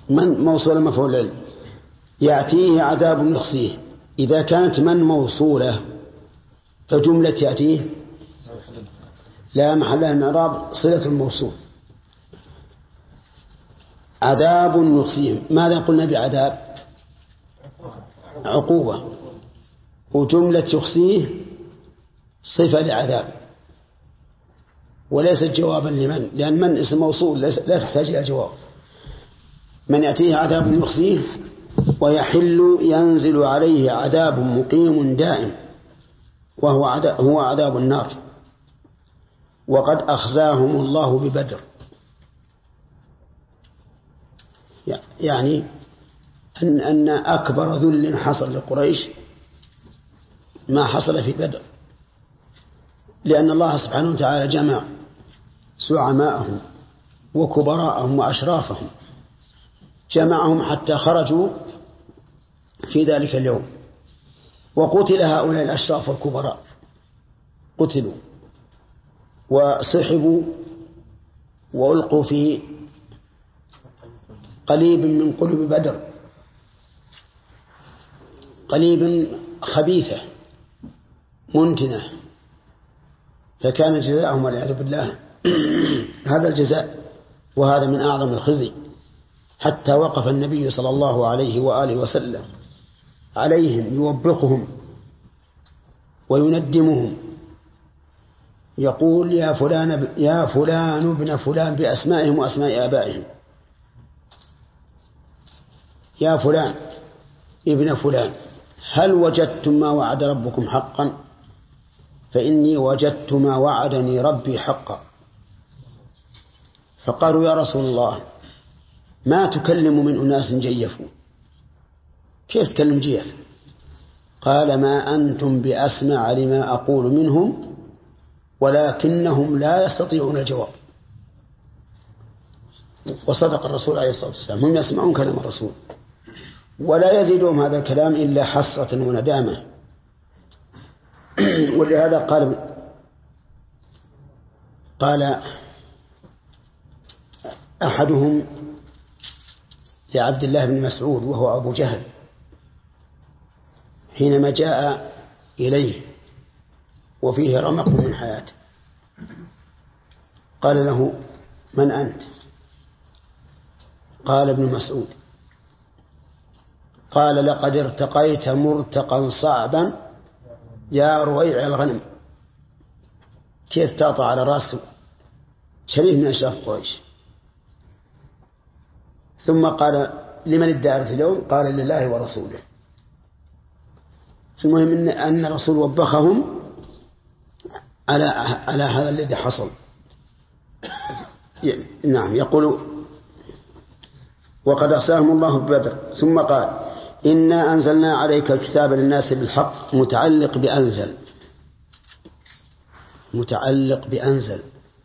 من موصولة مفعول العلم. يأتيه عذاب يخزيه. إذا كانت من موصولة فجملة يأتيه لا محل لها من الإعراب، صلة الموصول. عذاب يخزيه، ماذا قلنا بعذاب؟ عقوبة. وجملة يخزيه صفة لعذاب وليست جوابا لمن، لأن من اسم موصول لا تحتاج إلى جواب. من يأتيه عذاب يخزيه ويحل ينزل عليه عذاب مقيم دائم هو عذاب النار. وقد أخزاهم الله ببدر، يعني أن أكبر ذل حصل لقريش ما حصل في بدر، لأن الله سبحانه وتعالى جمع زعماءهم وكبراءهم وأشرافهم، جمعهم حتى خرجوا في ذلك اليوم، وقتل هؤلاء الأشراف والكبراء، قتلوا وسحبوا وألقوا في قليب من قلوب بدر، قليب خبيثة منتنة، فكان جزاءهم والعياذ بالله هذا الجزاء. وهذا من أعظم الخزي، حتى وقف النبي صلى الله عليه وآله وسلم عليهم يوبخهم ويندمهم، يقول يا فلان ابن فلان بأسمائهم وأسماء آبائهم، يا فلان ابن فلان هل وجدتم ما وعد ربكم حقا؟ فإني وجدت ما وعدني ربي حقا. فقالوا يا رسول الله ما تكلم من أناس جيفوا، كيف تكلم جيف؟ قال ما أنتم بأسمع لما أقول منهم ولكنهم لا يستطيعون الجواب. وصدق الرسول عليه الصلاة والسلام، هم يسمعون كلام الرسول ولا يزيدهم هذا الكلام إلا حسرة وندامة. ولهذا قال أحدهم لعبد الله بن مسعود وهو أبو جهل حينما جاء إليه وفيه رمق من حياته، قال له من أنت؟ قال ابن مسعود. قال لقد ارتقيت مرتقا صعبا يا رويع الغنم. كيف تعطى على رأس شريف من أشراف قريش؟ ثم قال لمن الدائرة اليوم؟ قال لله ورسوله. المهم أن الرسول وبخهم على هذا الذي حصل. نعم. يقول وقد أخزاهم الله ببدر. ثم قال إنا أنزلنا عليك الكتاب للناس بالحق متعلق بأنزل. متعلق بأنزل،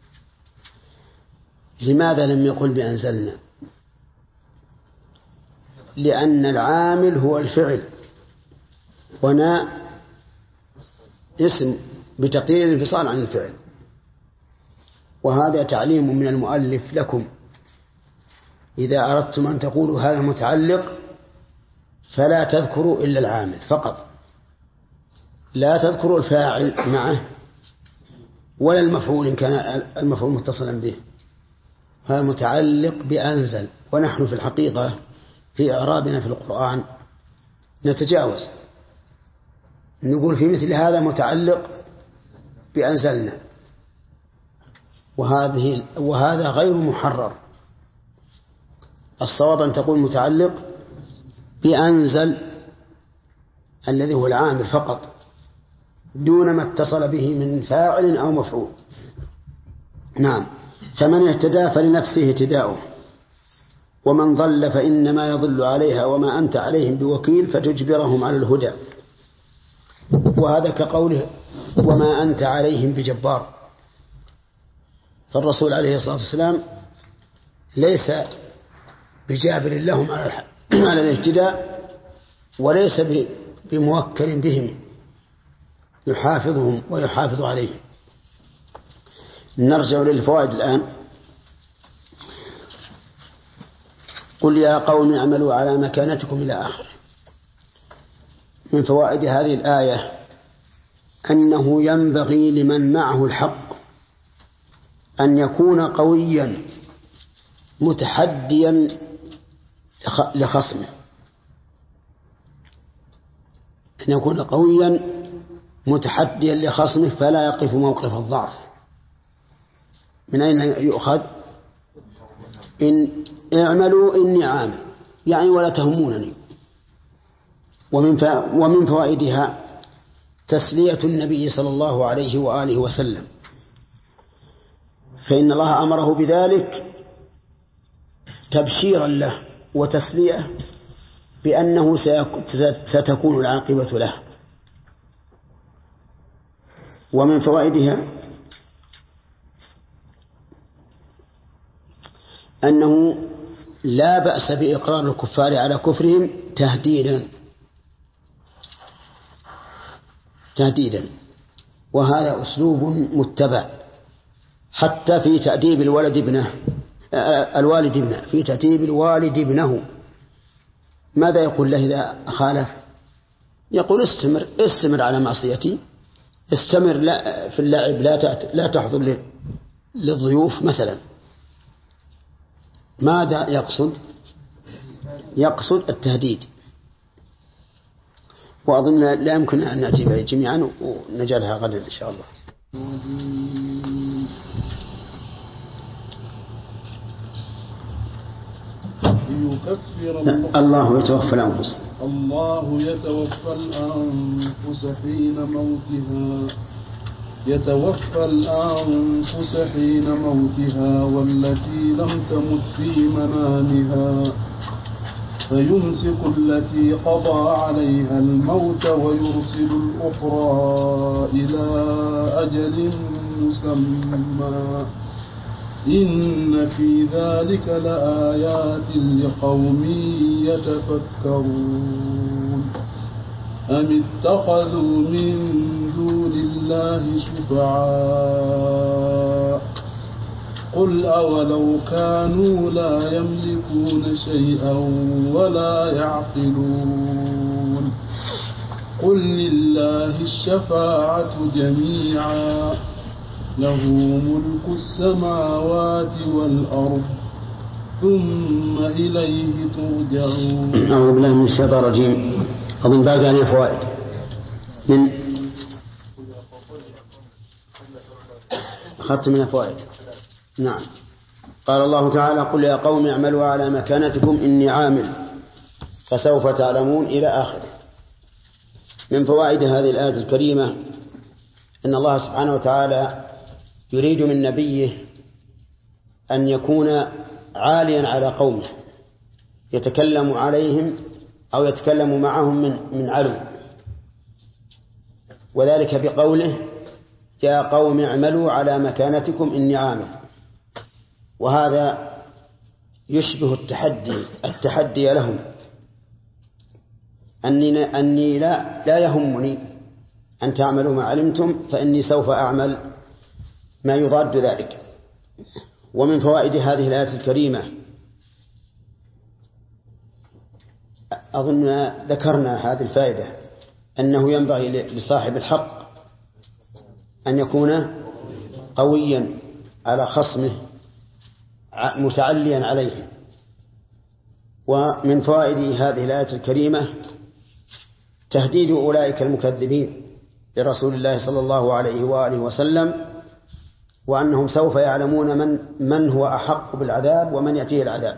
لماذا لم يقل بأنزلنا؟ لأن العامل هو الفعل، هنا اسم بتقدير الانفصال عن الفعل. وهذا تعليم من المؤلف لكم، إذا أردتم أن تقولوا هذا متعلق فلا تذكروا إلا العامل فقط، لا تذكروا الفاعل معه ولا المفعول إن كان المفعول متصلا به. هذا متعلق بأنزل. ونحن في الحقيقة في إعرابنا في القرآن نتجاوز، نقول في مثل هذا متعلق بأنزلنا، وهذا غير محرر. الصواب أن تقول متعلق بأنزل الذي هو العامل فقط، دون ما اتصل به من فاعل أو مفعول. نعم. فمن اهتدى فلنفسه اهتداؤه، ومن ضل فإنما يضل عليها وما أنت عليهم بوكيل فتجبرهم على الهدى. وهذا كقوله وما أنت عليهم بجبار. فالرسول عليه الصلاة والسلام ليس بجابر لهم على الاهتداء، وليس بموكل بهم يحافظهم ويحافظ عليهم. نرجع للفوائد الآن. قل يا قوم اعملوا على مكانتكم إلى آخره. من فوائد هذه الآية أنه ينبغي لمن معه الحق أن يكون قويا متحديا لخصمه، أن يكون قويا متحديا لخصمه فلا يقف موقف الضعف. من أين يؤخذ؟ إن اعملوا إني عامل، يعني ولا تهمونني. ومن فوائدها تسلية النبي صلى الله عليه وآله وسلم، فإن الله أمره بذلك تبشيرا له وتسلية بأنه ستكون العاقبة له. ومن فوائدها أنه لا بأس بإقرار الكفار على كفرهم تهديدا، وهذا أسلوب متبع حتى في تأديب الوالد ابنه في تأديب الوالد ابنه. ماذا يقول له إذا خالف؟ يقول استمر على معصيتي، استمر في اللعب، لا تحضر للضيوف مثلا. ماذا يقصد التهديد. وأظن لا يمكن أن نأتي به جميعا ونجعلها غدا إن شاء الله. الله يتوفى الأنفس حين موتها والتي لم تمت في منامها فيمسك التي قضى عليها الموت ويرسل الأخرى إلى أجل مسمى إن في ذلك لآيات لقوم يتفكرون أم اتخذوا من دون الله شفعاء قل أولو كانوا لا يملكون شيئا ولا يعقلون قل لله الشفاعة جميعا له ملك السماوات والأرض ثم إليه ترجعون. أعوذ بالله من الشيطان الرجيم. أظن باقي عليه فوائد من أخذت من الفوائد. نعم. قال الله تعالى قل يا قوم اعملوا على مكانتكم إني عامل فسوف تعلمون إلى آخره. من فوائد هذه الآية الكريمة أن الله سبحانه وتعالى يريد من نبيه أن يكون عاليا على قومه يتكلم عليهم أو يتكلم معهم من علو، وذلك بقوله يا قوم اعملوا على مكانتكم إني عامل. وهذا يشبه التحدي لهم أني لا يهمني أن تعملوا ما علمتم فإني سوف أعمل ما يضاد ذلك. ومن فوائد هذه الآية الكريمة أظن ذكرنا هذه الفائدة أنه ينبغي لصاحب الحق أن يكون قويا على خصمه متعليا عليه. ومن فوائد هذه الآية الكريمة تهديد أولئك المكذبين لرسول الله صلى الله عليه وآله وسلم، وأنهم سوف يعلمون من هو أحق بالعذاب ومن يأتيه العذاب.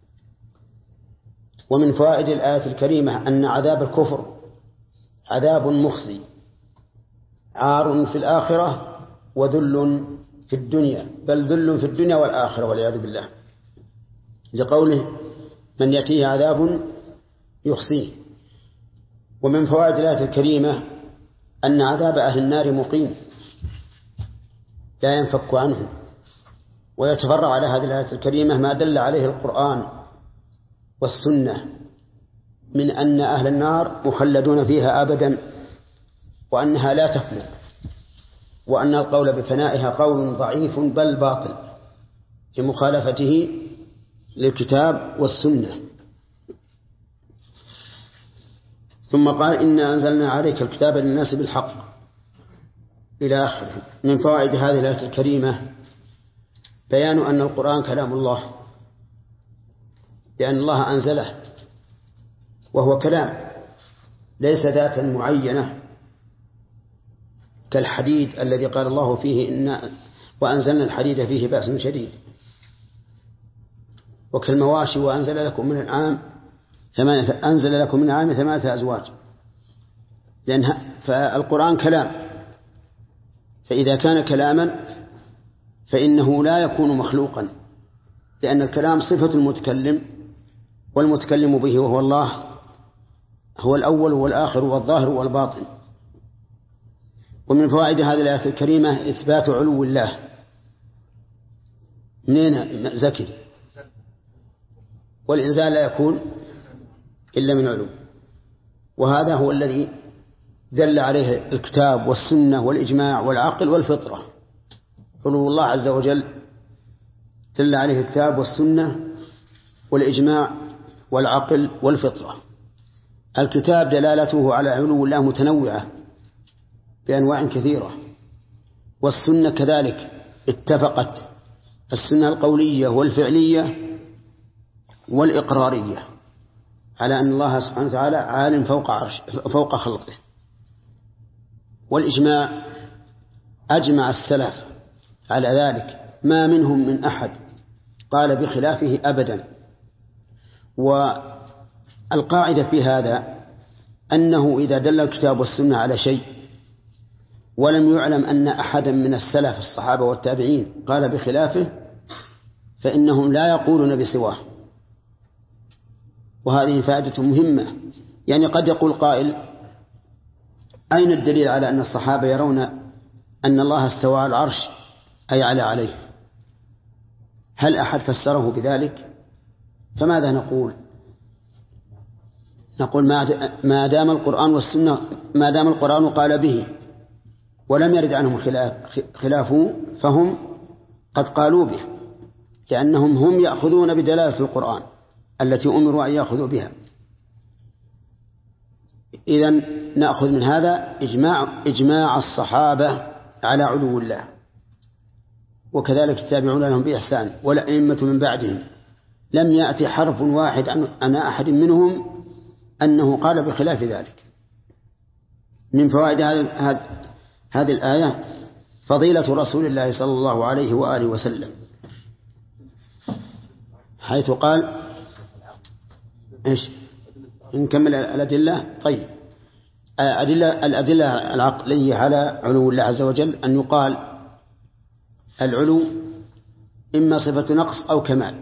ومن فوائد الآية الكريمة أن عذاب الكفر عذاب مخزي عار في الآخرة وذل في الدنيا، بل ذل في الدنيا والآخرة والعياذ بالله، لقوله من يأتيه عذاب يخزيه. ومن فوائد الآية الكريمة أن عذاب أهل النار مقيم لا ينفك عنه. ويتفرع على هذه الآية الكريمة ما دل عليه القرآن والسنة من أن أهل النار مخلدون فيها أبدا وأنها لا تفنى، وأن القول بفنائها قول ضعيف بل باطل لمخالفته للكتاب والسنة. ثم قال إنا أنزلنا عليك الكتاب للناس بالحق إلى آخره. من فوائد هذه الآية الكريمة بيان أن القرآن كلام الله، لأن الله أنزله وهو كلام ليس ذاتا معينة كالحديد الذي قال الله فيه وأنزلنا الحديد فيه بأس شديد، وكالمواشي وأنزل لكم من العام أنزل لكم من العام 8 أزواج، فالقرآن كلام، فإذا كان كلاما فإنه لا يكون مخلوقا، لأن الكلام صفة المتكلم، والمتكلم به وهو الله هو الأول والآخر والظاهر والباطن. ومن فوائد هذه الآية الكريمة إثبات علو الله. منين زكي؟ والإنزال لا يكون إلا من علو، وهذا هو الذي دل عليه الكتاب والسنة والإجماع والعقل والفطرة. علو الله عز وجل دل عليه الكتاب والسنة والإجماع والعقل والفطرة. الكتاب دلالته على علو الله متنوعة بأنواع كثيرة، والسنة كذلك اتفقت السنة القولية والفعلية والإقرارية على أن الله سبحانه وتعالى عال فوق خلقه. والإجماع أجمع السلف على ذلك، ما منهم من أحد قال بخلافه أبدا. والقاعدة في هذا أنه إذا دل الكتاب والسنة على شيء ولم يعلم أن أحدا من السلف الصحابة والتابعين قال بخلافه فإنهم لا يقولون بسواه. وهذه فائدة مهمة. يعني قد يقول قائل أين الدليل على أن الصحابة يرون أن الله استوى على العرش أي عليه؟ هل أحد فسره بذلك؟ فماذا نقول؟ نقول ما دام القرآن والسنة، ما دام القرآن قال به ولم يرد عنهم خلافه فهم قد قالوا به، لأنهم هم يأخذون بدلالة القرآن التي أمروا أن يأخذوا بها. إذن نأخذ من هذا إجماع الصحابة على علو الله، وكذلك التابعون لهم بإحسان والأئمة من بعدهم. لم يأتي حرف واحد عن أحد منهم أنه قال بخلاف ذلك. من فوائد هذه الآية فضيلة رسول الله صلى الله عليه وآله وسلم، حيث قال إيش؟ نكمل الأدلة. طيب، الأدلة العقلية على علو الله عز وجل أن يقال العلو إما صفة نقص أو كمال،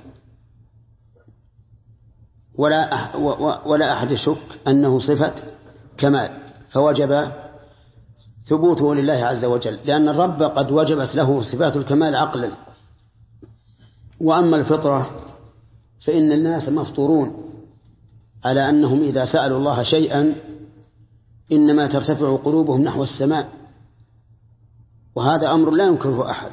ولا أحد يشك أنه صفة كمال، فوجب ثبوته لله عز وجل، لأن الرب قد وجبت له صفات الكمال عقلا. وأما الفطرة فإن الناس مفطورون على أنهم إذا سألوا الله شيئا إنما ترتفع قلوبهم نحو السماء، وهذا أمر لا ينكره أحد.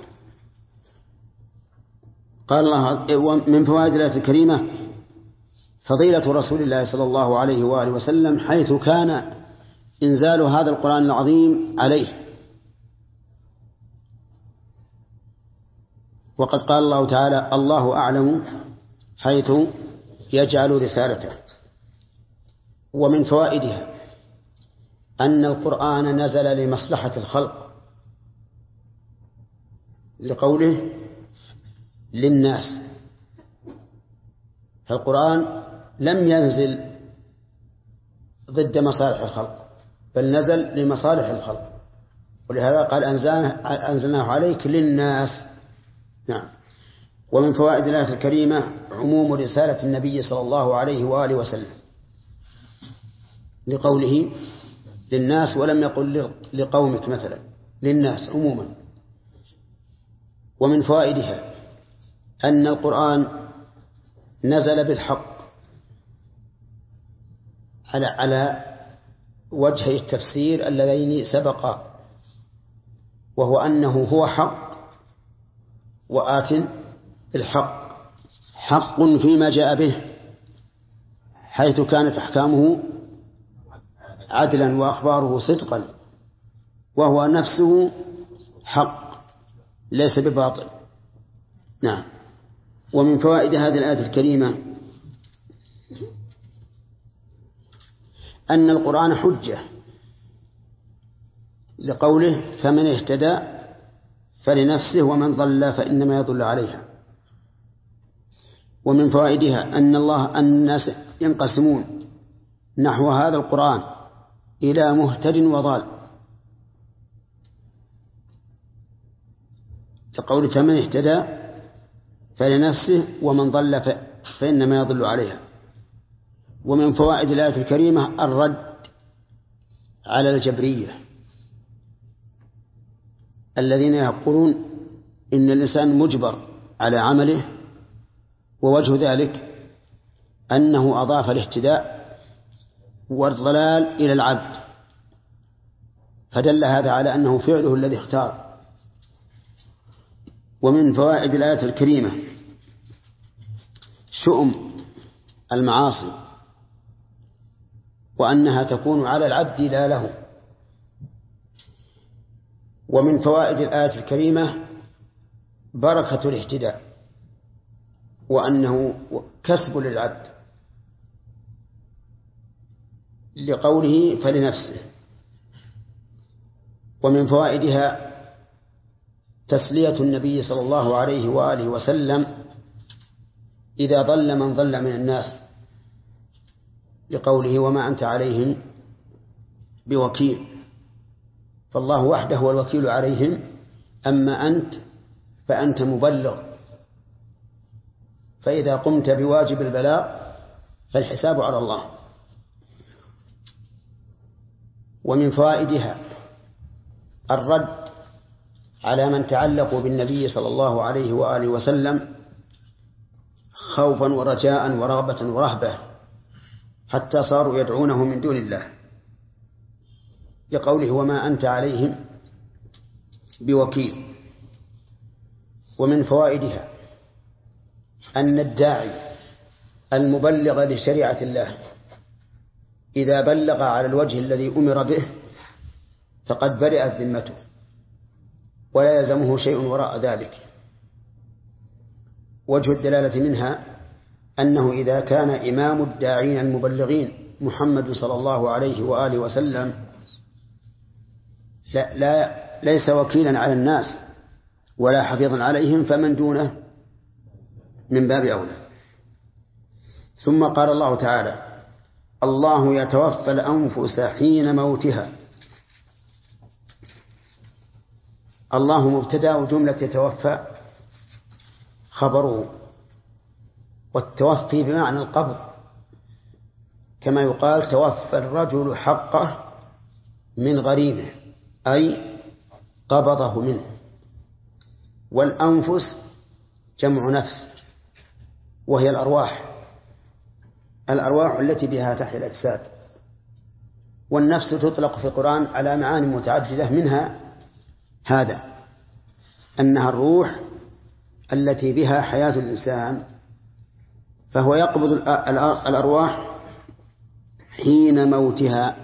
قال الله من فوائد الآية الكريمة فضيلة رسول الله صلى الله عليه وآله وسلم، حيث كان إنزال هذا القرآن العظيم عليه. وقد قال الله تعالى الله أعلم حيث يجعل رسالته. ومن فوائدها أن القرآن نزل لمصلحة الخلق، لقوله للناس، فالقرآن لم ينزل ضد مصالح الخلق بل نزل لمصالح الخلق، ولهذا قال أنزلناه عليك للناس. نعم. ومن فوائد الآية الكريمة عموم رسالة النبي صلى الله عليه وآله وسلم، لقوله للناس ولم يقل لقومك مثلا، للناس عموما. ومن فوائدها أن القرآن نزل بالحق على وجه التفسير اللذين سبقا، وهو أنه هو حق وآت الحق، حق فيما جاء به، حيث كانت أحكامه عدلا وأخباره صدقا، وهو نفسه حق ليس بباطل. نعم. ومن فوائد هذه الآية الكريمة أن القرآن حجة، لقوله فمن اهتدى فلنفسه ومن ضل فإنما يضل عليها. ومن فوائدها أن الناس ينقسمون نحو هذا القرآن إلى مهتد وضال، لقوله فمن اهتدى فلنفسه ومن ضل فإنما يضل عليها. ومن فوائد الآية الكريمة الرد على الجبرية الذين يقولون إن الإنسان مجبر على عمله، ووجه ذلك أنه أضاف الاهتداء والضلال إلى العبد، فدل هذا على أنه فعله الذي اختار. ومن فوائد الآية الكريمة شؤم المعاصي، وأنها تكون على العبد لا له. ومن فوائد الآية الكريمة بركة الاهتداء، وأنه كسب للعبد، لقوله فلنفسه. ومن فوائدها تسلية النبي صلى الله عليه وآله وسلم إذا ضل من ضل من الناس، لقوله وما أنت عليهم بوكيل، فالله وحده هو الوكيل عليهم، أما أنت فأنت مبلغ، فإذا قمت بواجب البلاغ فالحساب على الله. ومن فوائدها الرد على من تعلقوا بالنبي صلى الله عليه وآله وسلم خوفا ورجاء ورغبة ورهبة، حتى صاروا يدعونه من دون الله، لقوله وما أنت عليهم بوكيل. ومن فوائدها أن الداعي المبلغ لشريعة الله إذا بلغ على الوجه الذي أمر به فقد برئت ذمته، ولا يلزمه شيء وراء ذلك. وجه الدلالة منها أنه إذا كان إمام الداعين المبلغين محمد صلى الله عليه وآله وسلم ليس وكيلا على الناس ولا حفيظا عليهم، فمن دونه من باب أولى. ثم قال الله تعالى الله يتوفى الأنفس حين موتها. الله مبتدأ وجملة يتوفى خبره، والتوفي بمعنى القبض، كما يقال توفى الرجل حقه من غريمه، أي قبضه منه. والأنفس جمع نفس، وهي الأرواح التي بها تحيا الأجساد. والنفس تطلق في القرآن على معاني متعددة، منها هذا أنها الروح التي بها حياة الإنسان، فهو يقبض الأرواح حين موتها،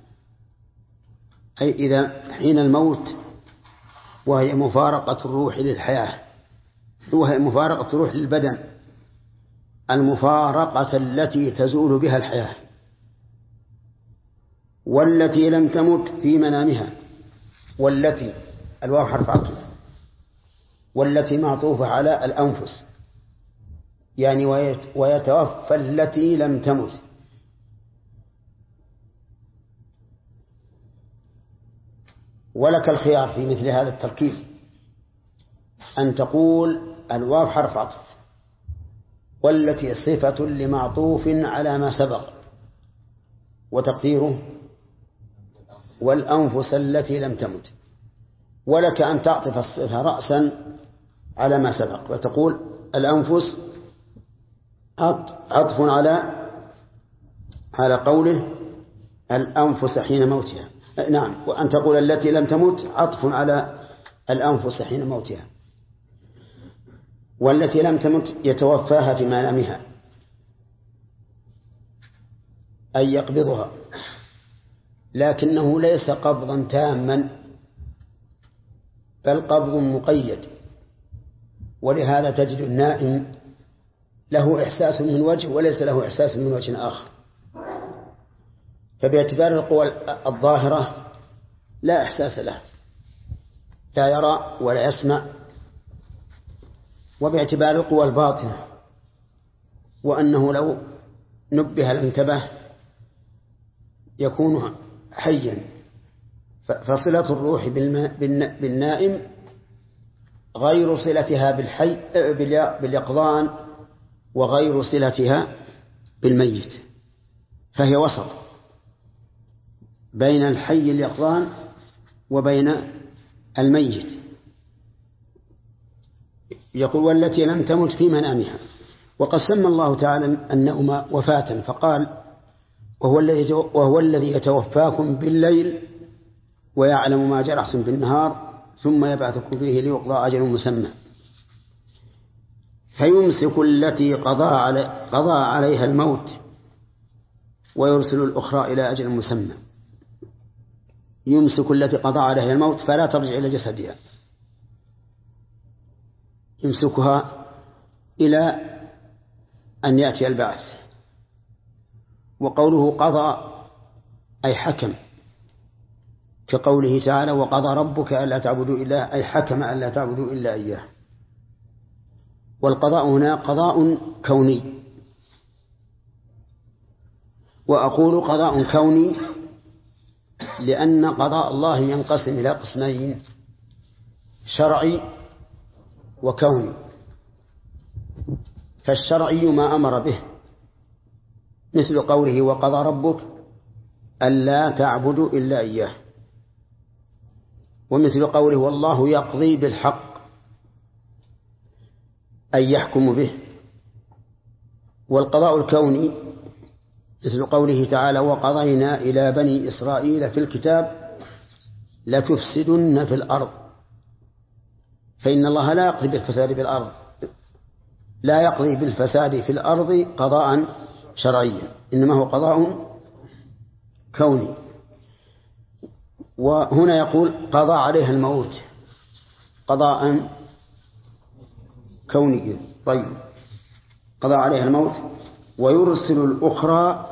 أي إذا حين الموت، وهي مفارقة الروح للحياة، وهي مفارقة الروح للبدن، المفارقة التي تزول بها الحياة. والتي لم تمت في منامها، والتي الواو حرف عطف، والتي معطوفة على الأنفس، يعني ويتوفى التي لم تمت. ولك الخيار في مثل هذا التركيب أن تقول الواو حرف عطف والتي صفة لمعطوف على ما سبق، وتقديره والأنفس التي لم تمت. ولك أن تعطف الصفة رأسا على ما سبق وتقول الأنفس عطف على قوله الأنفس حين موتها. نعم، وأن تقول التي لم تمت عطف على الأنفس حين موتها. والتي لم تمت يتوفاها في منامها أي يقبضها، لكنه ليس قبضا تاما بل قبض مقيد. ولهذا تجد النائم له إحساس من وجه وليس له إحساس من وجه آخر. فباعتبار القوى الظاهرة لا إحساس له، لا يرى ولا يسمع. وباعتبار القوى الباطنة وأنه لو نبه لانتبه يكون حيا. فصلة الروح بالنائم غير صلتها باليقظان وغير صلتها بالميت، فهي وسط بين الحي اليقظان وبين الميت. يقول والتي لم تمت في منامها. وقد سمى الله تعالى النوم وفاة فقال وهو الذي يتوفاكم بالليل ويعلم ما جرحتم بالنهار ثم يبعثكم فيه ليقضى أجل مسمى. فيمسك التي قضى عليها الموت ويرسل الأخرى إلى أجل مسمى. يمسك التي قضى عليها الموت فلا ترجع إلى جسدها، يمسكها إلى أن يأتي البعث. وقوله قضى أي حكم، كقوله تعالى وقضى ربك ألا تعبدوا إلا، أي حكم ألا تعبدوا إلا إياه. والقضاء هنا قضاء كوني. وأقول قضاء كوني لأن قضاء الله ينقسم إلى قسمين: شرعي وكوني. فالشرعي ما أمر به مثل قوله وقضى ربك ألا تعبدوا إلا إياه، ومثل قوله والله يقضي بالحق أي يحكم به. والقضاء الكوني مثل قوله تعالى وقضينا إلى بني إسرائيل في الكتاب لتفسدن في الأرض، فإن الله لا يقضي بالفساد في الأرض، لا يقضي بالفساد في الأرض قضاء شرعيا، إنما هو قضاء كوني. وهنا يقول قضى عليها الموت قضاء كوني. طيب قضى عليها الموت ويرسل الأخرى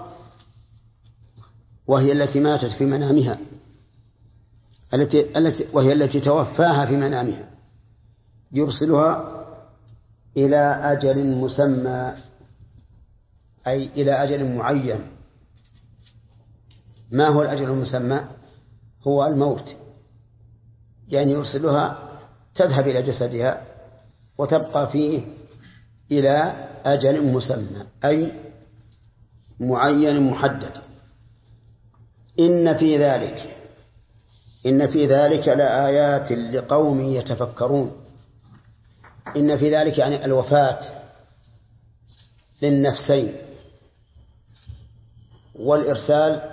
وهي التي ماتت في منامها، وهي التي توفاها في منامها، يرسلها إلى أجل مسمى أي إلى أجل معين. ما هو الأجل المسمى؟ هو الموت، يعني يرسلها تذهب إلى جسدها وتبقى فيه إلى أجل مسمى أي معين محدد. إن في ذلك لآيات لقوم يتفكرون. إن في ذلك يعني الوفاة للنفسين والإرسال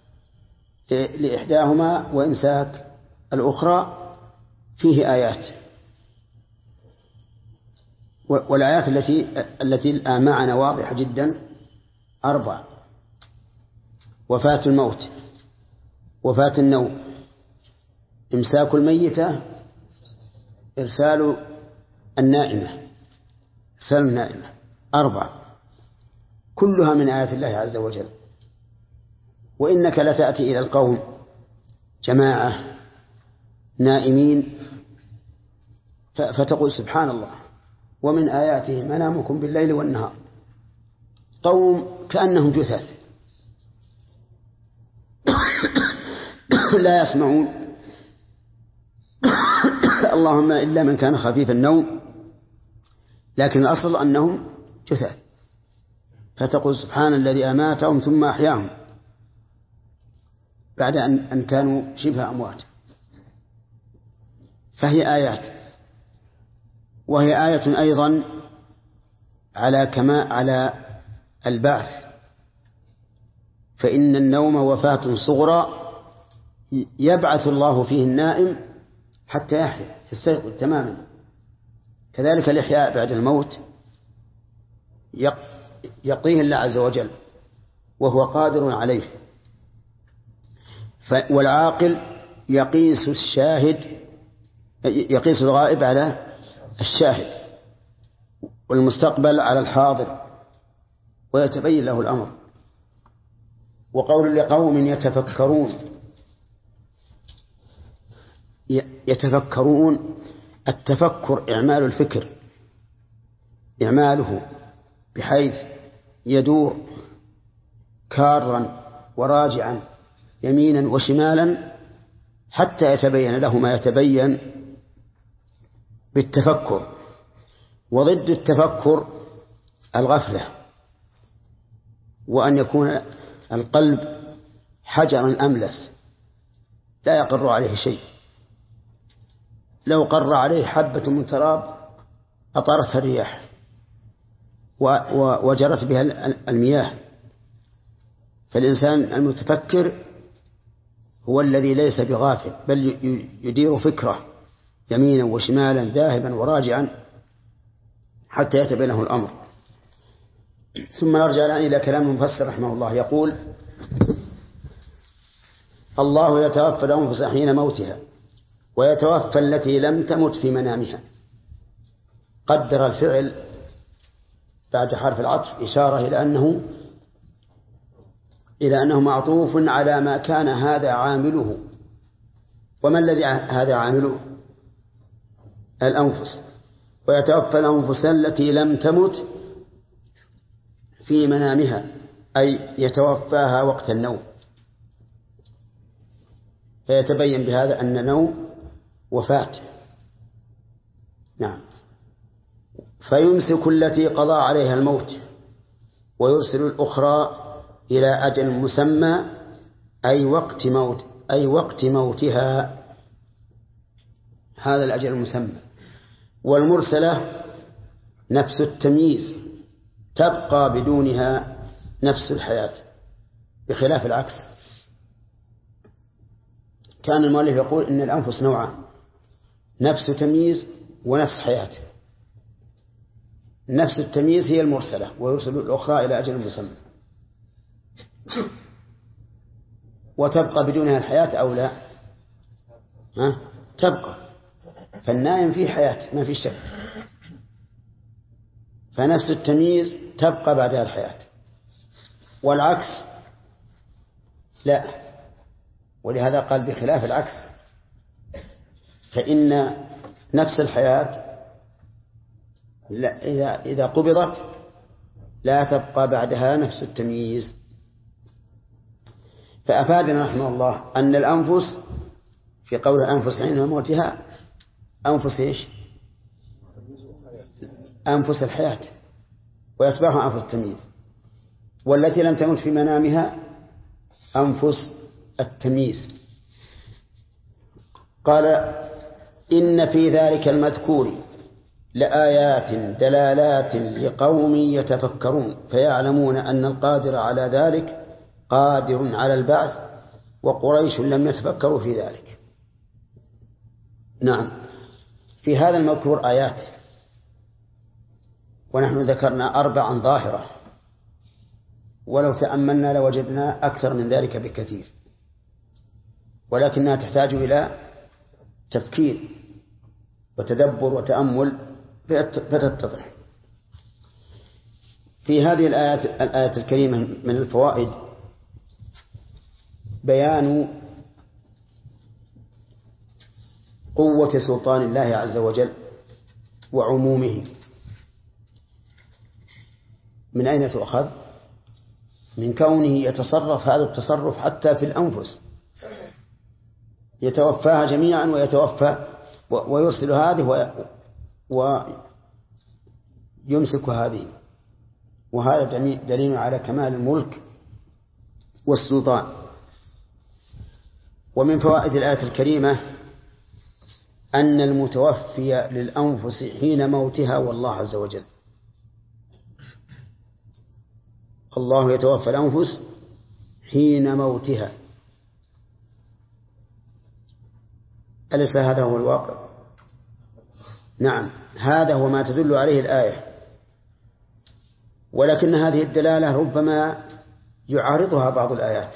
لإحداهما وإمساك الأخرى فيه آيات. والآيات التي الآن معنا واضحة جدا 4: وفاة الموت، وفاة النوم، إمساك الميتة، إرسال النائمة، 4 كلها من آيات الله عز وجل. وإنك لتأتي إلى القوم جماعة نائمين فتقول سبحان الله ومن آياته منامكم بالليل والنهار، قوم كأنهم جثث لا يسمعون اللهم إلا من كان خفيف النوم، لكن الأصل أنهم جثث. فتقول سبحان الذي أماتهم ثم أحياهم بعد أن كانوا شبه أموات. فهي آيات. وهي آية أيضا على البعث، فإن النوم وفاة صغرى يبعث الله فيه النائم حتى يحيا يستيقظ تماما. كذلك الإحياء بعد الموت يقضيه الله عز وجل وهو قادر عليه. والعاقل يقيس الغائب على الشاهد والمستقبل على الحاضر ويتبين له الأمر. وقول لقوم يتفكرون التفكر إعمال الفكر، إعماله بحيث يدور كارا وراجعا يمينا وشمالا حتى يتبين له ما يتبين بالتفكر. وضد التفكر الغفلة، وأن يكون القلب حجرا أملس لا يقر عليه شيء، لو قر عليه حبة من تراب أطارتها الرياح وجرت بها المياه. فالإنسان المتفكر هو الذي ليس بغافل، بل يدير فكره يمينا وشمالا ذاهبا وراجعا حتى يتبين له الأمر. ثم نرجع إلى كلام المفسر رحمه الله، يقول: الله يتوفى الأنفس حين موتها ويتوفى التي لم تمت في منامها. قدر الفعل بعد حرف العطف إشارة إلى أنه معطوف على ما كان هذا عامله. وما الذي هذا عامله؟ الأنفس. ويتوفى الأنفس التي لم تمت في منامها، أي يتوفاها وقت النوم. فيتبين بهذا أن النوم وفاة. نعم. فيمسك التي قضى عليها الموت ويرسل الأخرى إلى أجل مسمى، أي وقت موتها، هذا الأجل المسمى. والمرسلة نفس التمييز تبقى بدونها نفس الحياة، بخلاف العكس. كان المؤلف يقول إن الأنفس نوعان: نفس تمييز ونفس حياة. نفس التمييز هي المرسلة، ويرسل الأخرى إلى أجل مسمى. وتبقى بدونها الحياة أو لا؟ تبقى. فالنائم فيه حياة ما في شك. فنفس التمييز تبقى بعدها الحياة، والعكس لا. ولهذا قال بخلاف العكس، فإن نفس الحياة إذا قبضت لا تبقى بعدها نفس التمييز. فأفادنا رحمه الله أن الأنفس في قول الأنفس حين موتها أنفس إيش؟ أنفس الحياة، ويتبعها أنفس التمييز. والتي لم تمت في منامها أنفس التمييز. قال: إن في ذلك المذكور لآيات دلالات لقوم يتفكرون فيعلمون أن القادر على ذلك قادر على البعث، وقريش لم يتفكروا في ذلك. نعم، في هذا المذكور آيات، ونحن ذكرنا 4 ظاهرة، ولو تأملنا لوجدنا أكثر من ذلك بكثير، ولكنها تحتاج إلى تفكير وتدبر وتأمل فتتضح. في هذه الآية الكريمة من الفوائد بيان قوة سلطان الله عز وجل وعمومه. من أين تؤخذ؟ من كونه يتصرف هذا التصرف حتى في الأنفس، يتوفاها جميعا ويرسل هذه ويمسك هذه. وهذا دليل على كمال الملك والسلطان. ومن فوائد الآية الكريمة أن المتوفي للأنفس حين موتها والله عز وجل. الله يتوفى الأنفس حين موتها، أليس هذا هو الواقع؟ نعم، هذا هو ما تدل عليه الآية، ولكن هذه الدلالة ربما يعارضها بعض الآيات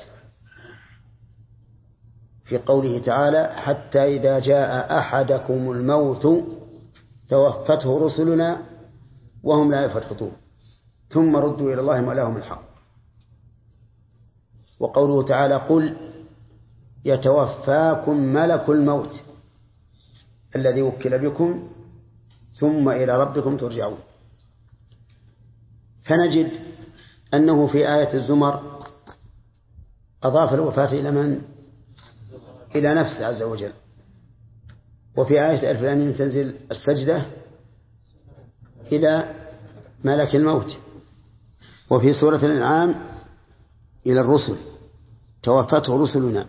في قوله تعالى: حتى إذا جاء أحدكم الموت توفته رسلنا وهم لا يفرطون ثم ردوا إلى الله مولاهم الحق. وقوله تعالى: قل يتوفاكم ملك الموت الذي وكل بكم ثم إلى ربكم ترجعون. فنجد أنه في آية الزمر أضاف الوفاة إلى من؟ إلى نفسه عز وجل. وفي آية ألف لام ميم تنزل السجدة إلى ملك الموت. وفي سورة الأنعام إلى الرسل توفته رسلنا.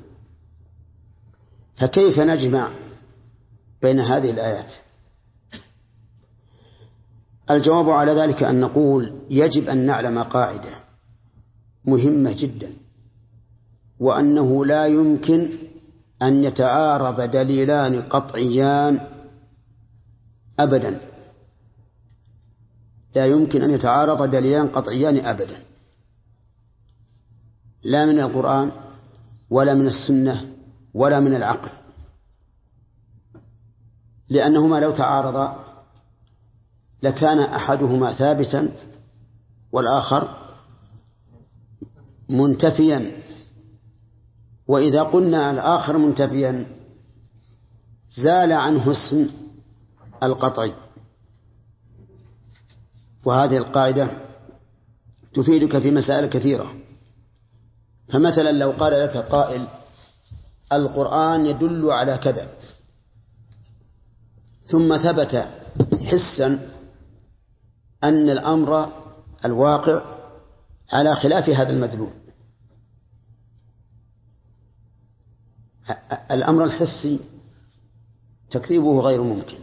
فكيف نجمع بين هذه الآيات؟ الجواب على ذلك أن نقول يجب أن نعلم قاعدة مهمة جدا، وأنه لا يمكن أن يتعارض دليلان قطعيان أبدا، لا يمكن أن يتعارض دليلان قطعيان أبدا، لا من القرآن ولا من السنة ولا من العقل، لأنهما لو تعارضا لكان أحدهما ثابتا والآخر منتفيا، وإذا قلنا الآخر منتفيا زال عنه اسم القطعي. وهذه القاعدة تفيدك في مسائل كثيرة. فمثلا لو قال لك قائل: القرآن يدل على كذا، ثم ثبت حسا أن الأمر الواقع على خلاف هذا المدلول، الأمر الحسي تكذيبه غير ممكن،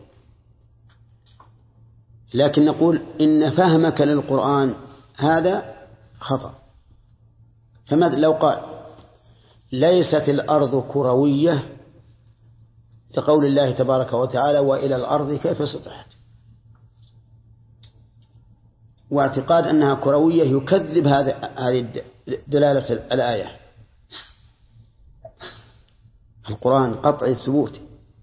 لكن نقول إن فهمك للقرآن هذا خطأ. فماذا لو قال: ليست الأرض كروية لقول الله تبارك وتعالى: وإلى الأرض كيف سطحت، واعتقاد أنها كروية يكذب هذه دلالة الآية. القرآن قطعي الثبوت،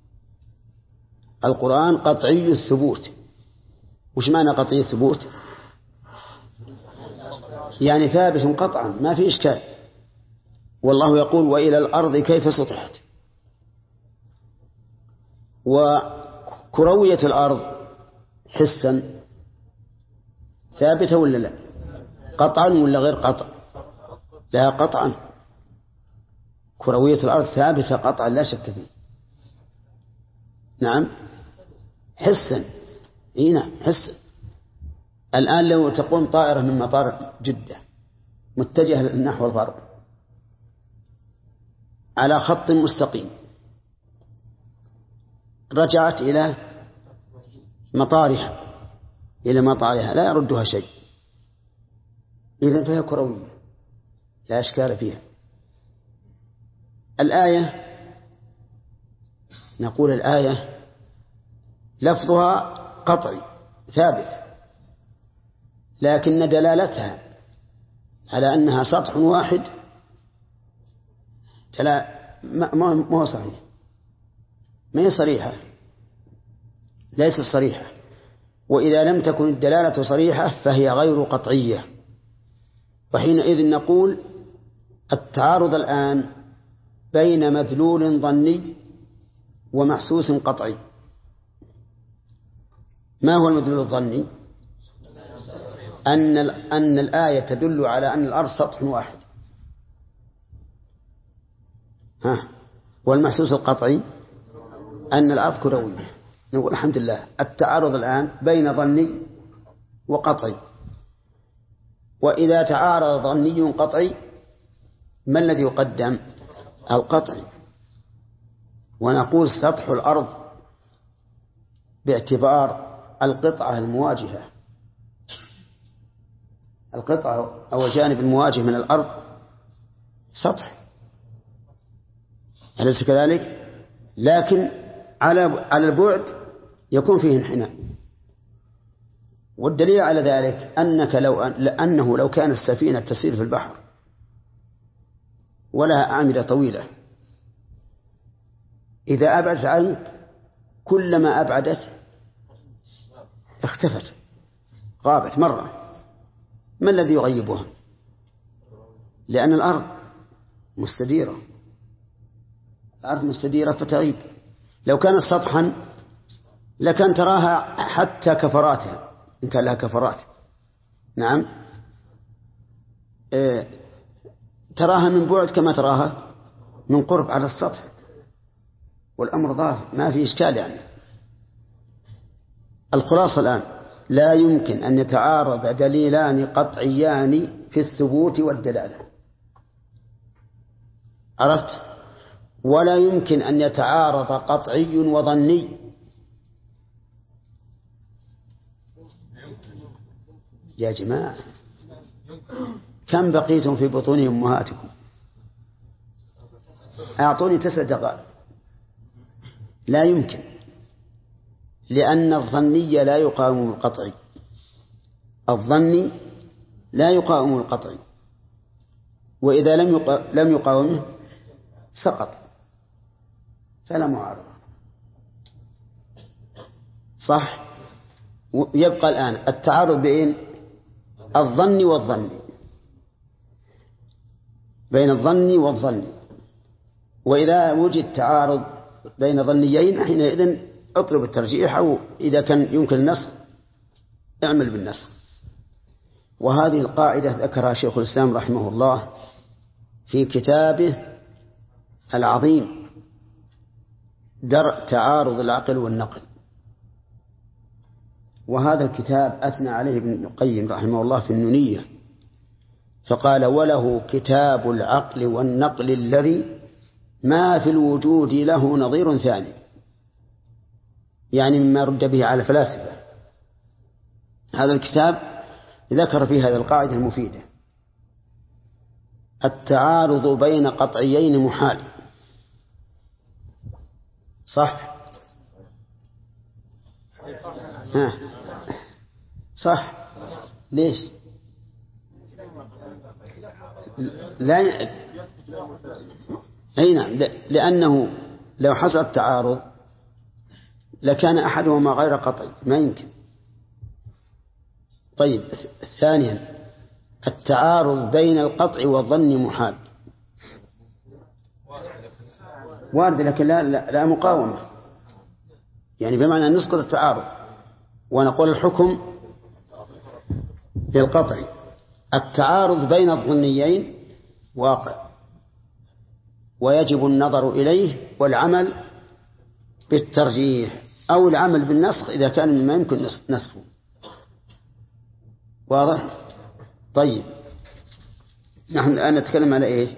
القرآن قطعي الثبوت. وش معنى قطعي الثبوت؟ يعني ثابت قطعا ما في إشكال. والله يقول: وإلى الأرض كيف سطحت. وكروية الأرض حسا ثابتة ولا لا؟ قطعا ولا غير قطع؟ لا، قطعا. كروية الأرض ثابتة قطعا لا شك فيه. نعم، حسا. نعم، حسا. الآن لو تقوم طائرة من مطار جدة متجهة نحو الغرب على خط مستقيم، رجعت إلى مطارها لا يردها شيء، إذن فهي كروية لا إشكال فيها. الآية نقول الآية لفظها قطعي ثابت، لكن دلالتها على أنها سطح واحد ما هو صحيح، ما هي صريحة، ليست صريحة. وإذا لم تكن الدلالة صريحة فهي غير قطعية، وحينئذ نقول التعارض الآن بين مدلول ظني ومحسوس قطعي. ما هو المدلول الظني؟ أن الآية تدل على أن الأرض سطح واحد، والمحسوس القطعي أن الأرض كروية. نقول الحمد لله التعارض الآن بين ظني وقطعي. وإذا تعارض ظني قطعي ما الذي يقدم؟ القطعي. ونقول سطح الأرض باعتبار القطعة المواجهة، القطعة أو الجانب المواجه من الأرض سطح، أليس كذلك؟ لكن على البعد يكون فيه انحناء. والدليل على ذلك أنه لو كانت السفينة تسير في البحر ولها أعمدة طويلة، إذا أبعدت عنك كلما أبعدت اختفت، غابت مرة. ما الذي يغيبها؟ لأن الأرض مستديرة، الأرض مستديرة فتغيب. لو كانت سطحا لكان تراها حتى كفراتها، إن كان لها كفرات، نعم، تراها من بعد كما تراها من قرب على السطح، والأمر ظاهر ما في إشكال. يعني الخلاصة الآن لا يمكن أن يتعارض دليلان قطعيان في الثبوت والدلالة، عرفت؟ ولا يمكن أن يتعارض قطعي وظني. يا جماعة كم بقيتم في بطون أمهاتكم؟ أعطوني 9 دقائق. لا يمكن، لأن الظني لا يقاوم القطعي، الظني لا يقاوم القطعي، وإذا لم يقاومه سقط، فلا معارضة. صح؟ يبقى الآن التعارض بين الظن والظن، بين الظن والظن. وإذا وجد تعارض بين ظنيين حينئذ اطلب الترجيح، أو إذا كان يمكن النسخ اعمل بالنسخ. وهذه القاعدة ذكرها شيخ الإسلام رحمه الله في كتابه العظيم درء تعارض العقل والنقل. وهذا الكتاب أثنى عليه ابن القيم رحمه الله في النونية، فقال: وله كتاب العقل والنقل الذي ما في الوجود له نظير ثاني، يعني مما رد به على الفلاسفة. هذا الكتاب ذكر فيه هذه القاعدة المفيدة: التعارض بين قطعيين محال. صح؟ ها. صح. ليش؟ لا أي نعم، لأنه لو حصل التعارض لكان أحدهما غير قطعي، ما يمكن. طيب، ثانيا التعارض بين القطع والظن محال، وارد لكن لا مقاومة، يعني بمعنى أن نسقط التعارض ونقول الحكم للقطع. التعارض بين الظنيين واقع، ويجب النظر إليه والعمل بالترجيح أو العمل بالنسخ إذا كان مما يمكن نسخه. واضح؟ طيب، نحن الآن نتكلم على إيه؟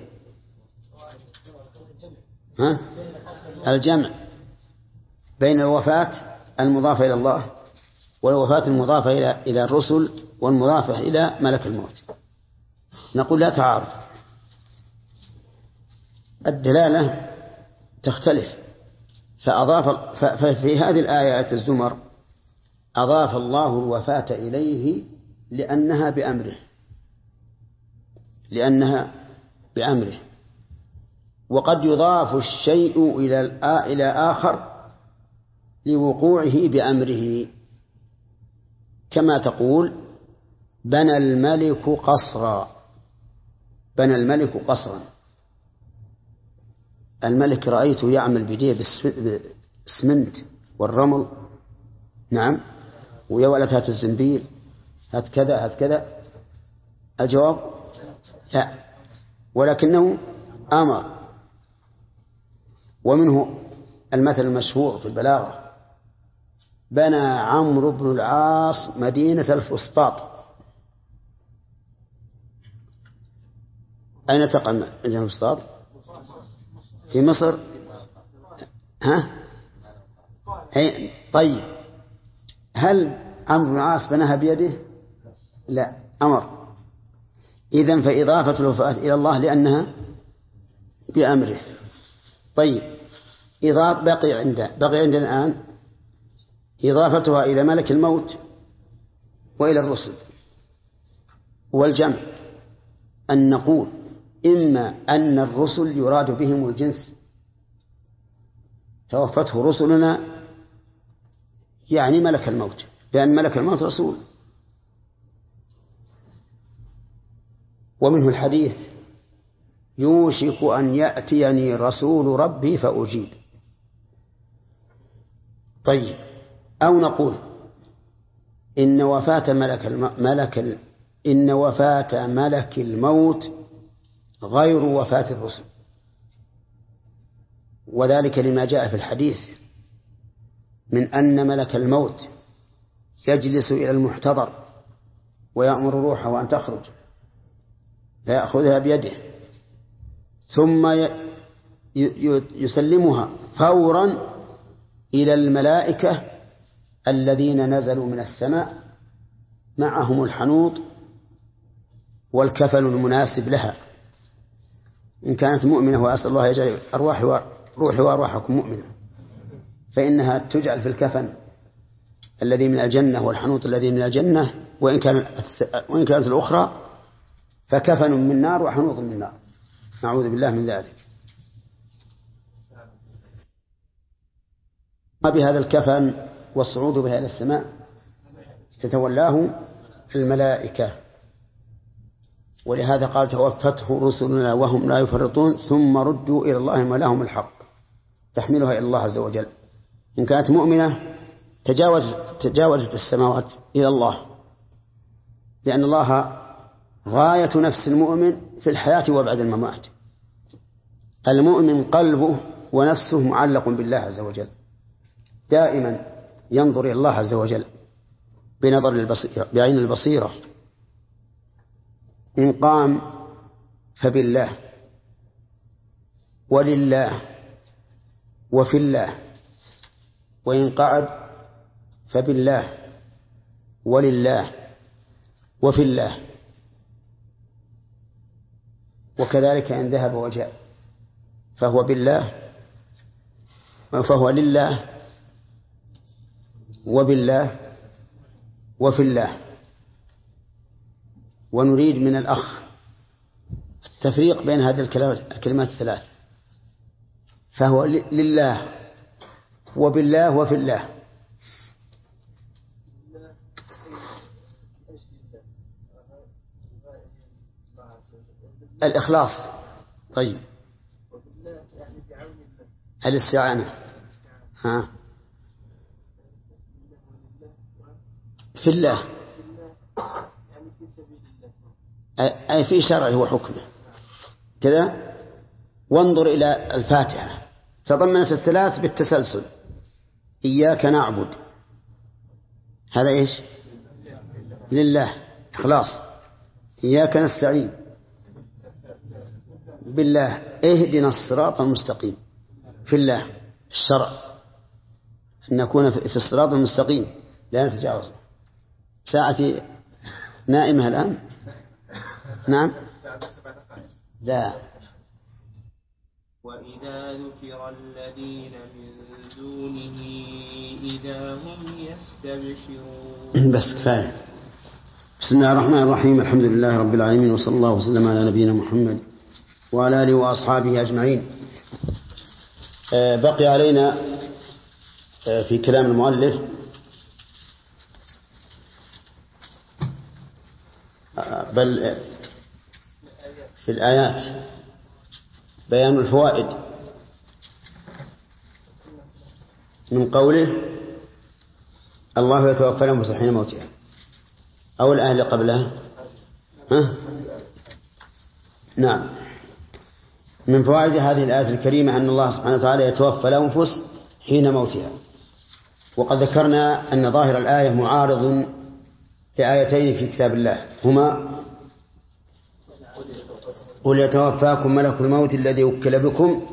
الجمع بين الوفاة المضافة إلى الله والوفاة المضافة إلى الرسل والمضافة إلى ملك الموت. نقول لا تعارض، الدلالة تختلف. ففي هذه الآيات الزمر أضاف الله الوفاة إليه لأنها بأمره، وقد يضاف الشيء إلى آخر لوقوعه بأمره، كما تقول: بنى الملك قصرا. بنى الملك قصرا، الملك رأيته يعمل بيديه بالسمنت والرمل، نعم، ويا ولد هات الزنبيل، هات كذا هات كذا. الجواب لا، ولكنه أمر. ومنه المثل المشهور في البلاغة: بنى عمرو بن العاص مدينة الفسطاط. أين تقع مدينة الفسطاط؟ في مصر. طيب، هل عمرو بن العاص بناها بيده؟ لا، أمر. إذن فإضافة الوفاة إلى الله لأنها بأمره. طيب، بقي عندنا الآن إضافتها إلى ملك الموت وإلى الرسل. والجمع أن نقول إما أن الرسل يراد بهم الجنس، توفته رسلنا يعني ملك الموت، لأن ملك الموت رسول. ومنه الحديث يوشك أن يأتيني رسول ربي فأجيب. طيب، أو نقول إن وفاة ملك الموت غير وفاة الرسل، وذلك لما جاء في الحديث من أن ملك الموت يجلس إلى المحتضر ويأمر روحه أن تخرج فيأخذها بيده ثم يسلمها فورا إلى الملائكة الذين نزلوا من السماء معهم الحنوط والكفن المناسب لها إن كانت مؤمنة، وأسأل الله يجعل روحي وأرواحكم مؤمنة، فإنها تجعل في الكفن الذي من الجنة والحنوط الذي من الجنة، وإن كانت الأخرى فكفن من نار وحنوط من نار، نعوذ بالله من ذلك. بهذا الكفن والصعود بها إلى السماء تتولاه الملائكة، ولهذا قال توفته رسلنا وهم لا يفرطون ثم ردوا إلى الله ما لهم الحق، تحملها إلى الله عز وجل. إن كانت مؤمنة تجاوزت السماوات إلى الله، لأن الله غاية نفس المؤمن في الحياة وبعد الممات. المؤمن قلبه ونفسه معلق بالله عز وجل، دائما ينظر إلى الله عز وجل بنظر البصيرة، بعين البصيرة. إن قام فبالله ولله وفي الله، وإن قعد فبالله ولله وفي الله، وكذلك إن ذهب وجاء فهو بالله فهو لله وبالله وفي الله. ونريد من الأخ التفريق بين هذه الكلمات الثلاث، فهو لله وبالله وفي الله. الإخلاص. طيب، الاستعانة في الله، أي في شرعه وحكمه كذا. وانظر إلى الفاتحة، تضمنت الثلاث بالتسلسل: إياك نعبد، هذا إيش؟ لله، إخلاص. إياك نستعين، بالله. اهدنا الصراط المستقيم، في الله، الشرع أن نكون في الصراط المستقيم لا نتجاوز. ساعتي نائمة الآن. نعم، لا. وإذا ذكر الذين من دونه إذا هم يستبشرون. بس كفاية. بسم الله الرحمن الرحيم، الحمد لله رب العالمين، وصلى الله وسلم على نبينا محمد وعلى آله وأصحابه أجمعين. بقي علينا في كلام المؤلف بل في الآيات بيان الفوائد من قوله الله يتوفى الأنفس حين موتها، أو الآية اللي قبلها. نعم، من فوائد هذه الآية الكريمة أن الله سبحانه وتعالى يتوفى الأنفس حين موتها. وقد ذكرنا أن ظاهر الآية معارض لآيتين في كتاب الله، هما: قل يتوفاكم ملك الموت الذي وكل بكم،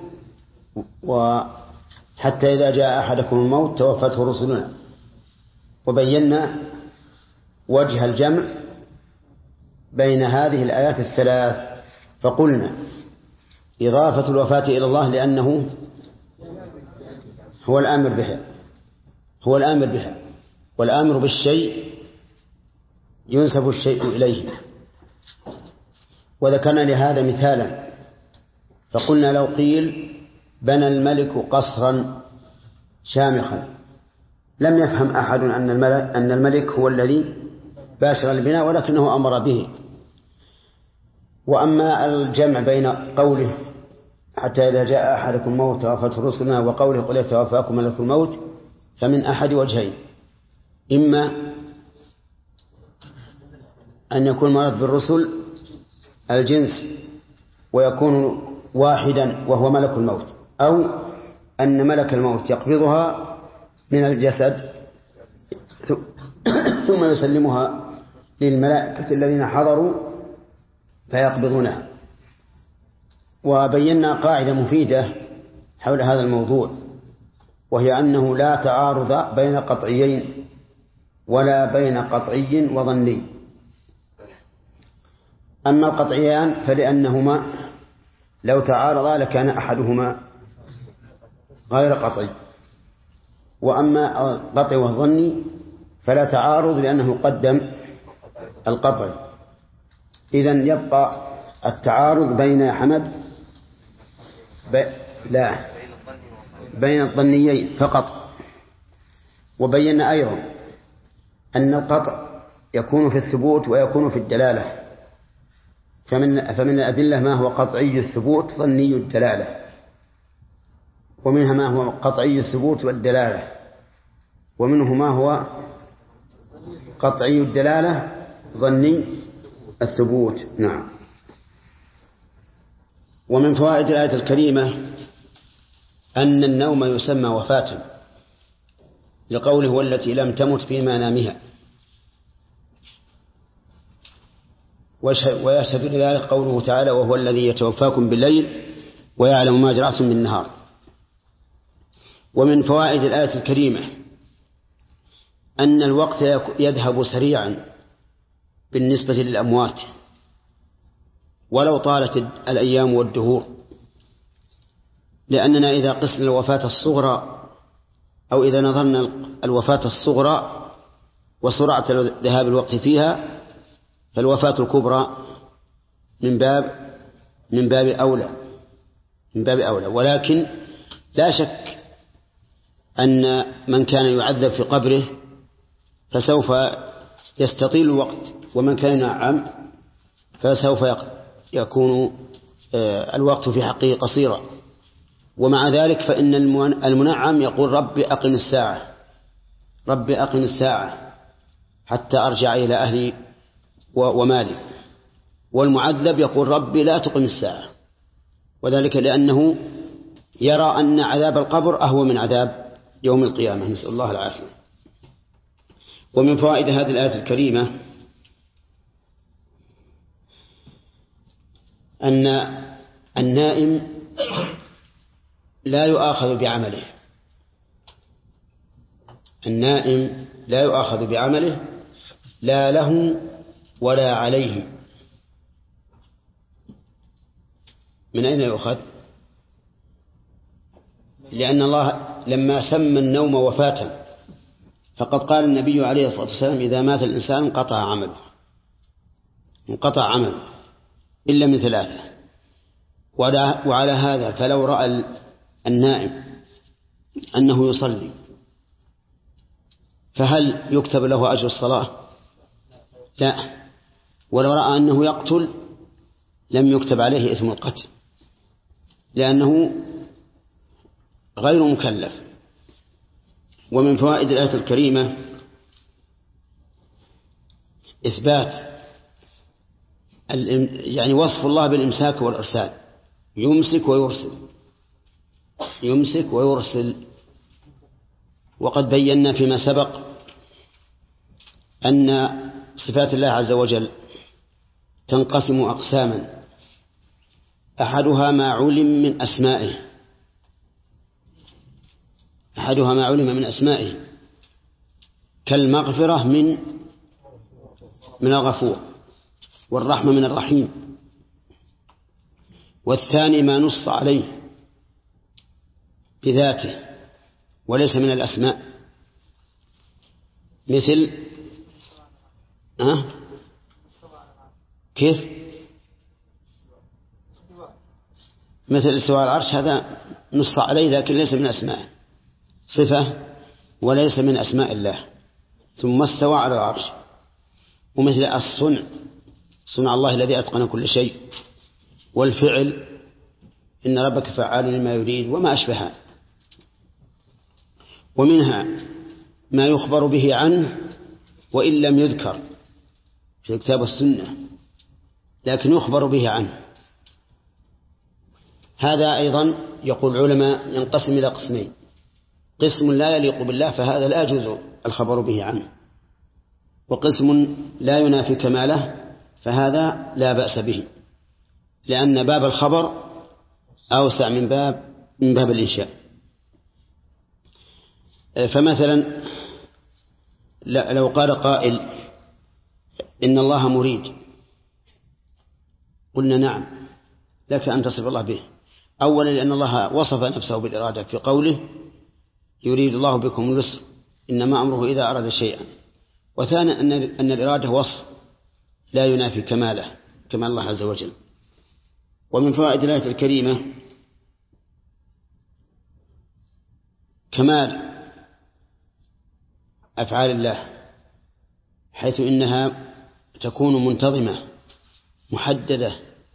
وحتى إذا جاء أحدكم الموت توفته رسلنا. وبينا وجه الجمع بين هذه الآيات الثلاث، فقلنا إضافة الوفاة إلى الله لأنه هو الآمر بها والآمر بالشيء ينسب الشيء إليه. وذكرنا لهذا مثالا فقلنا لو قيل بنى الملك قصرا شامخا لم يفهم أحد أن الملك هو الذي باشر البناء ولكنه أمر به. وأما الجمع بين قوله حتى إذا جاء أحدكم الموت توفته رسلنا وقوله قل يتوفاكم ملك الموت فمن أحد وجهين: إما أن يكون مراد بالرسل الجنس ويكون واحدا وهو ملك الموت، أو أن ملك الموت يقبضها من الجسد ثم يسلمها للملائكة الذين حضروا فيقبضونها. وبينا قاعدة مفيدة حول هذا الموضوع، وهي أنه لا تعارض بين قطعيين ولا بين قطعي وظني. أما القطعيان فلأنهما لو تعارضا لكان أحدهما غير قطعي، وأما القطعي والظني فلا تعارض لأنه قدم القطعي. إذن يبقى التعارض بين حمد بين الظنيين فقط. وبينا أيضا أن القطع يكون في الثبوت ويكون في الدلالة، فمن الأدلة ما هو قطعي الثبوت ظني الدلالة، ومنها ما هو قطعي الثبوت والدلالة، ومنه ما هو قطعي الدلالة ظني الثبوت. نعم. ومن فوائد الآية الكريمة أن النوم يسمى وفاة لقوله والتي لم تمت في منامها، ويشهد لذلك قوله تعالى وهو الذي يتوفاكم بالليل ويعلم ما جرحتم بالنهار. ومن فوائد الآية الكريمة أن الوقت يذهب سريعا بالنسبة للأموات ولو طالت الأيام والدهور، لأننا إذا قسنا الوفاة الصغرى أو إذا نظرنا الوفاة الصغرى وسرعة ذهاب الوقت فيها فالوفاة الكبرى من باب أولى. ولكن لا شك أن من كان يعذب في قبره فسوف يستطيل الوقت، ومن كان ينعم فسوف يكون الوقت في حقه قصيرا. ومع ذلك فإن المنعم يقول رب أقم الساعة حتى أرجع إلى أهلي ومالي، والمعذب يقول رب لا تقم الساعة، وذلك لأنه يرى أن عذاب القبر أهون من عذاب يوم القيامة، نسأل الله العافية. ومن فوائد هذه الآية الكريمة أن النائم لا يؤاخذ بعمله، النائم لا يؤاخذ بعمله لا له ولا عليه. من أين يؤخذ؟ لأن الله لما سمى النوم وفاة فقد قال النبي عليه الصلاة والسلام إذا مات الإنسان انقطع عمله إلا من ثلاثة. وعلى هذا فلو رأى النائم أنه يصلي فهل يكتب له أجر الصلاة؟ لا. ولو رأى أنه يقتل لم يكتب عليه إثم القتل لأنه غير مكلف. ومن فوائد الآية الكريمة إثبات يعني وصف الله بالإمساك والإرسال، يمسك ويرسل. وقد بينا فيما سبق أن صفات الله عز وجل تنقسم أقساما، أحدها ما علم من أسمائه كالمغفرة من الغفور، والرحمة من الرحيم. والثاني ما نص عليه بذاته وليس من الأسماء، مثل كيف؟ مثل استواء العرش، هذا نص عليه لكن ليس من أسماء، صفة وليس من أسماء الله. ثم استوى على العرش. ومثل الصنع، صنع الله الذي أتقن كل شيء. والفعل، إن ربك فعال لما يريد، وما أشبهها. ومنها ما يخبر به عنه وإن لم يذكر في الكتاب والسنة، لكن يخبر به عنه. هذا أيضا يقول العلماء ينقسم إلى قسمين: قسم لا يليق بالله فهذا لا يجوز الخبر به عنه، وقسم لا ينافي كماله فهذا لا بأس به، لأن باب الخبر أوسع من باب الإنشاء. فمثلا لو قال قائل إن الله مريد، قلنا نعم لك أن تصف الله به. أولا لأن الله وصف نفسه بالإرادة في قوله يريد الله بكم اليسر إنما أمره إذا أراد شيئا. وثانيا أن الإرادة وصف لا ينافي كماله كمال الله عز وجل. ومن فوائد الآية الكريمة كمال أفعال الله، حيث إنها تكون منتظمة محددة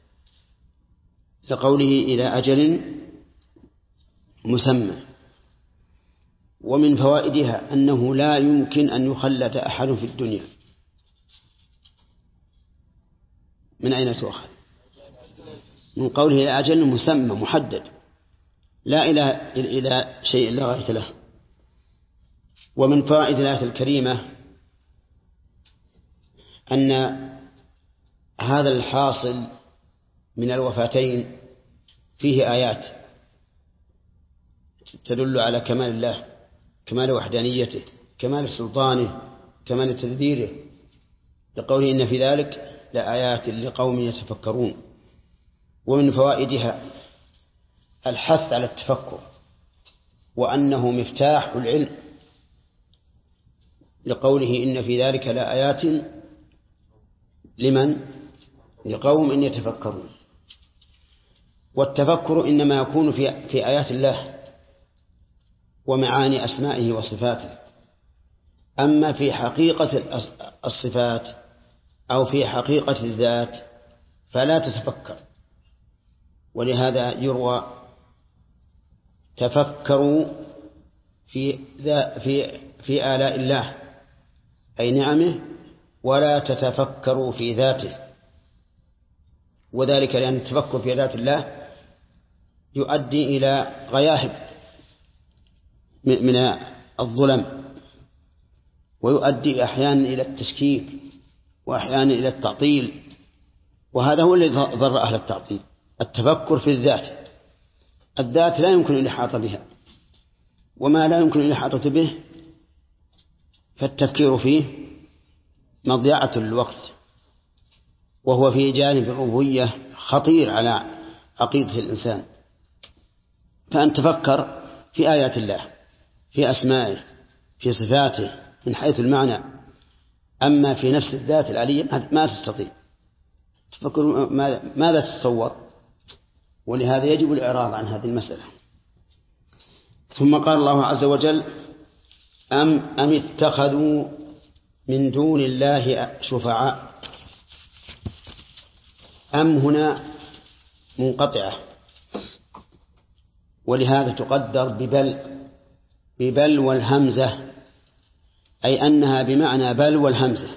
لقوله إلى أجل مسمى. ومن فوائدها أنه لا يمكن أن يخلد أحد في الدنيا. من أين تؤخذ؟ من قوله إلى أجل مسمى محدد، لا إلى شيء لا غاية له. ومن فوائد الآية الكريمة أن هذا الحاصل من الوفاتين فيه آيات تدل على كمال الله، كمال وحدانيته، كمال سلطانه، كمال تدبيره، لقوله إن في ذلك لآيات لقوم يتفكرون. ومن فوائدها الحث على التفكر، وأنه مفتاح العلم، لقوله إن في ذلك لآيات لمن؟ لقوم يتفكرون. والتفكر إنما يكون في آيات الله ومعاني أسمائه وصفاته. أما في حقيقة الصفات أو في حقيقة الذات فلا تتفكر. ولهذا يروى تفكروا في آلاء الله أي نعمه، ولا تتفكروا في ذاته. وذلك لأن التفكر في ذات الله يؤدي إلى غياهب من الظلم، ويؤدي أحيانا إلى التشكيك وأحيانا إلى التعطيل، وهذا هو الذي ضر أهل التعطيل. التفكر في الذات لا يمكن الإحاطة بها، وما لا يمكن الإحاطة به فالتفكير فيه مضيعة للوقت، وهو في جانب الربوبية خطير على عقيدة الإنسان. فأن تفكر في آيات الله، في أسمائه، في صفاته من حيث المعنى. أما في نفس الذات العلية ما تستطيع تفكر، ماذا تتصور؟ ولهذا يجب الإعراض عن هذه المسألة. ثم قال الله عز وجل أم اتخذوا من دون الله شفعاء. أم هنا منقطعة، ولهذا تقدر ببل والهمزة، أي أنها بمعنى بل والهمزة.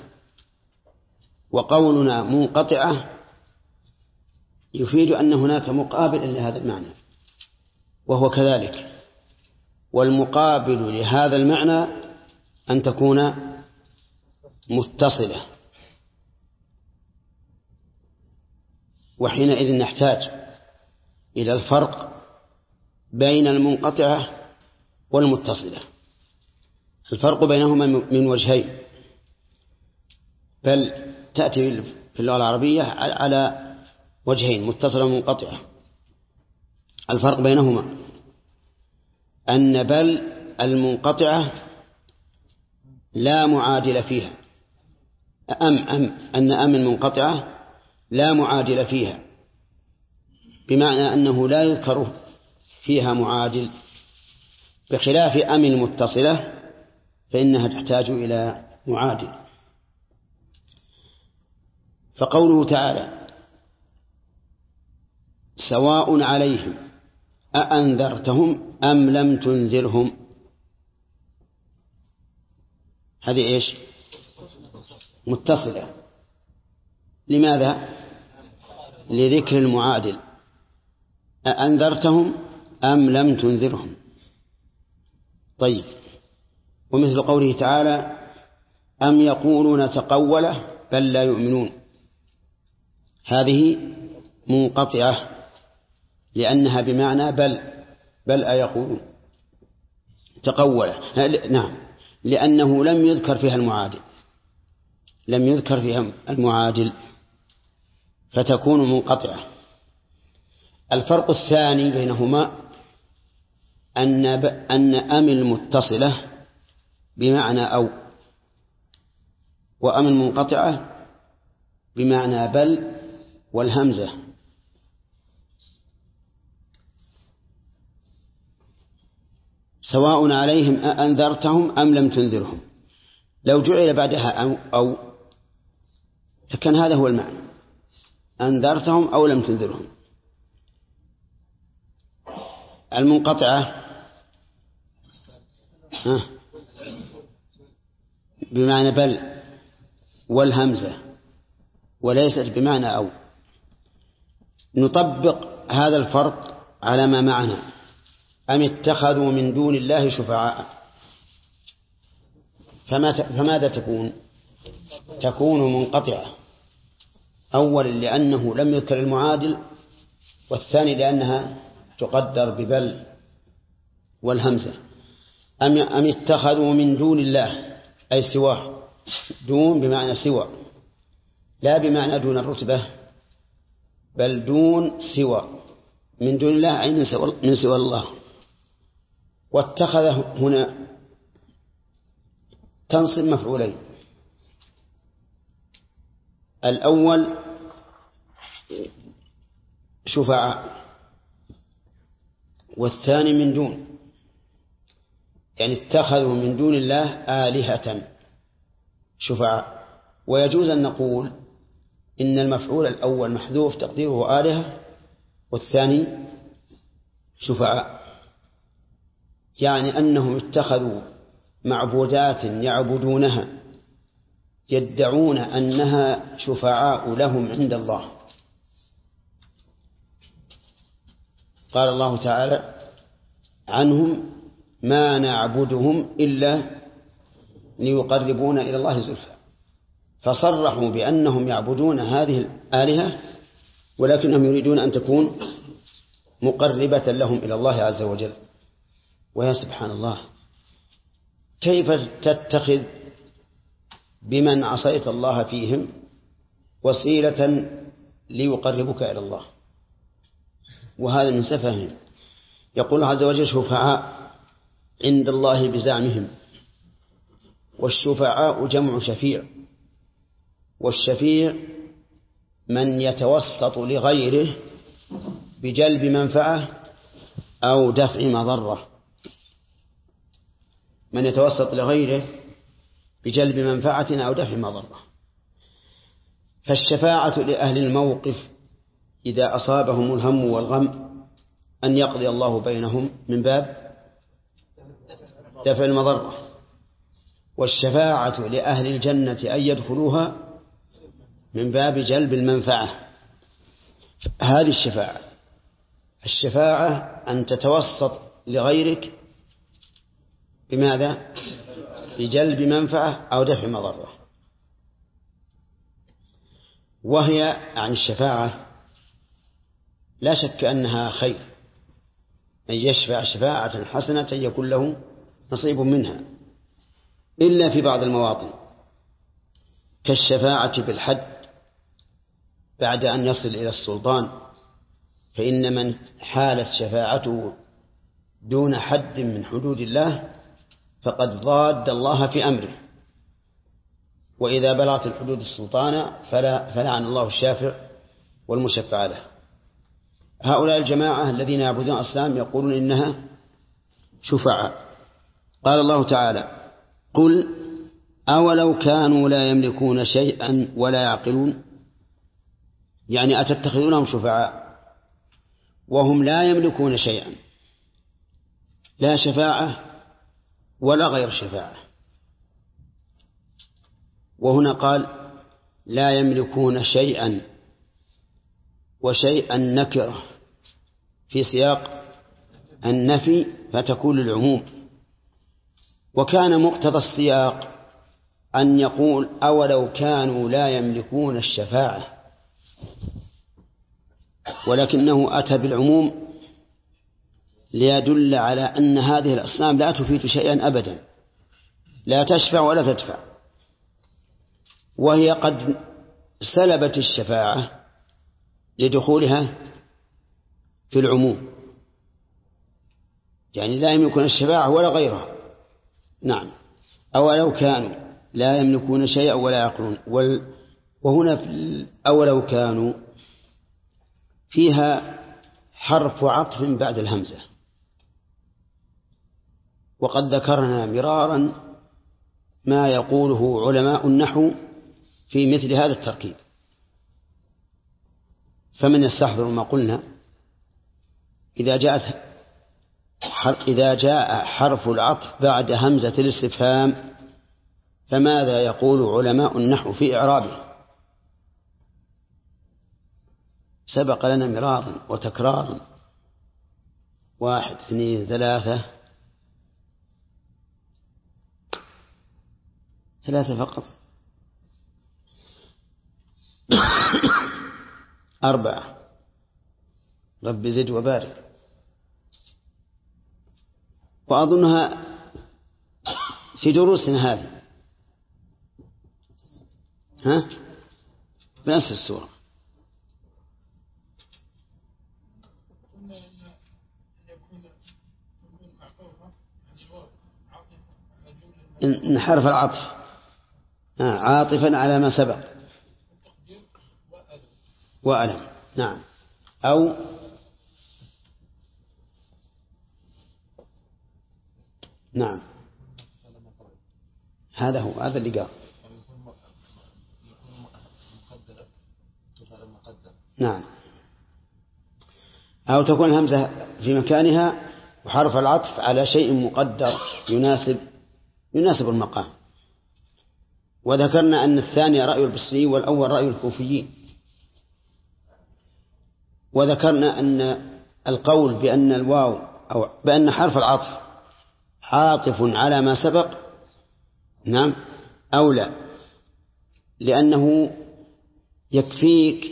وقولنا منقطعة يفيد أن هناك مقابل لهذا المعنى، وهو كذلك. والمقابل لهذا المعنى أن تكون متصلة، وحينئذ نحتاج إلى الفرق بين المنقطعة والمتصلة. الفرق بينهما من وجهين، بل تأتي في اللغة العربية على وجهين، متصلة ومنقطعة. الفرق بينهما أن بل المنقطعة لا معادل فيها، أن أم المنقطعة لا معادل فيها، بمعنى أنه لا يذكر فيها معادل، بخلاف أم المتصلة فإنها تحتاج إلى معادل. فقوله تعالى سواء عليهم أأنذرتهم أم لم تنذرهم، هذه إيش؟ متصلة. لماذا؟ لذكر المعادل، أأنذرتهم أم لم تنذرهم. طيب، ومثل قوله تعالى أم يقولون تقوله بل لا يؤمنون، هذه منقطعة لأنها بمعنى بل أيقولون تقوله، نعم، لأنه لم يذكر فيها المعادل فتكون منقطعة. الفرق الثاني بينهما أن أم المتصلة بمعنى أو، وأم المنقطعة بمعنى بل والهمزة. سواء عليهم أأنذرتهم أم لم تنذرهم، لو جعل بعدها أو فكان هذا هو المعنى، أنذرتهم أو لم تنذرهم. المنقطعة بمعنى بل والهمزة وليست بمعنى أو. نطبق هذا الفرق على ما معنا. أم اتخذوا من دون الله شفعاء، فماذا تكون منقطعة، أولا لأنه لم يذكر المعادل، والثاني لأنها تقدر ببل والهمزة. أم اتخذوا من دون الله أي سواه، دون بمعنى سوى، لا بمعنى دون الرتبة، بل دون سوى، من دون الله أي من سوى الله. واتخذ هنا تنصب مفعولين، الأول شفعاء والثاني من دون، يعني اتخذوا من دون الله آلهة شفعاء. ويجوز أن نقول إن المفعول الأول محذوف تقديره آلهة والثاني شفعاء، يعني أنهم اتخذوا معبودات يعبدونها يدعون أنها شفعاء لهم عند الله. قال الله تعالى عنهم ما نعبدهم إلا ليقربونا إلى الله زلفى، فصرحوا بأنهم يعبدون هذه الآلهة ولكنهم يريدون أن تكون مقربة لهم إلى الله عز وجل. ويا سبحان الله، كيف تتخذ بمن عصيت الله فيهم وسيلة ليقربك إلى الله؟ وهذا من سفههم. يقول عز وجل شفعاء عند الله بزعمهم، والشفعاء جمع شفيع، والشفيع من يتوسط لغيره بجلب منفعة أو دفع مضرة، من يتوسط لغيره بجلب منفعة أو دفع مضرة. فالشفاعة لأهل الموقف إذا أصابهم الهم والغم أن يقضي الله بينهم من باب دفع المضرة، والشفاعة لأهل الجنة أن يدخلوها من باب جلب المنفعة. هذه الشفاعة أن تتوسط لغيرك بماذا؟ بجلب منفعة أو دفع مضرة. وهي عن الشفاعة لا شك أنها خير، أن يشفع شفاعة حسنة يكون له نصيب منها، إلا في بعض المواطن كالشفاعة بالحد بعد أن يصل إلى السلطان، فإن من حالت شفاعته دون حد من حدود الله فقد ضاد الله في أمره، وإذا بلغت الحدود السلطان فلعن الله الشافع والمشفع له. هؤلاء الجماعة الذين يعبدون الأصنام يقولون إنها شفعاء. قال الله تعالى: قل أولو كانوا لا يملكون شيئا ولا يعقلون، يعني أتتخذونهم شفعاء وهم لا يملكون شيئا، لا شفاعة ولا غير شفاعة. وهنا قال لا يملكون شيئا، وشيئا نكرة في سياق النفي فتكون للعموم، وكان مقتضى السياق أن يقول أولو كانوا لا يملكون الشفاعة، ولكنه أتى بالعموم ليدل على أن هذه الأصنام لا تفيد شيئا أبدا، لا تشفع ولا تدفع، وهي قد سلبت الشفاعة لدخولها في العموم، يعني لا يملكون الشفاعة ولا غيرها. نعم، أولو كانوا لا يملكون شيئا ولا يعقلون. وهنا أولو كانوا فيها حرف عطف بعد الهمزة، وقد ذكرنا مرارا ما يقوله علماء النحو في مثل هذا التركيب، فمن يستحضر ما قلنا إذا جاء حرف العطف بعد همزة الاستفهام فماذا يقول علماء النحو في إعرابه؟ سبق لنا مرارا وتكرارا، 1 2 3 فقط 4 رب زد وبارك. وأظنها في دروسنا هذه بنفس السورة. إن حرف العطف عاطفا على ما سبق وألم. نعم، أو نعم، هذا اللي قال. نعم، أو تكون الهمزة في مكانها وحرف العطف على شيء مقدر يناسب المقام. وذكرنا أن الثاني رأي البصري والأول رأي الكوفيين. وذكرنا أن القول بأن الواو أو بأن حرف العطف عاطف على ما سبق نعم أولى، لأنه يكفيك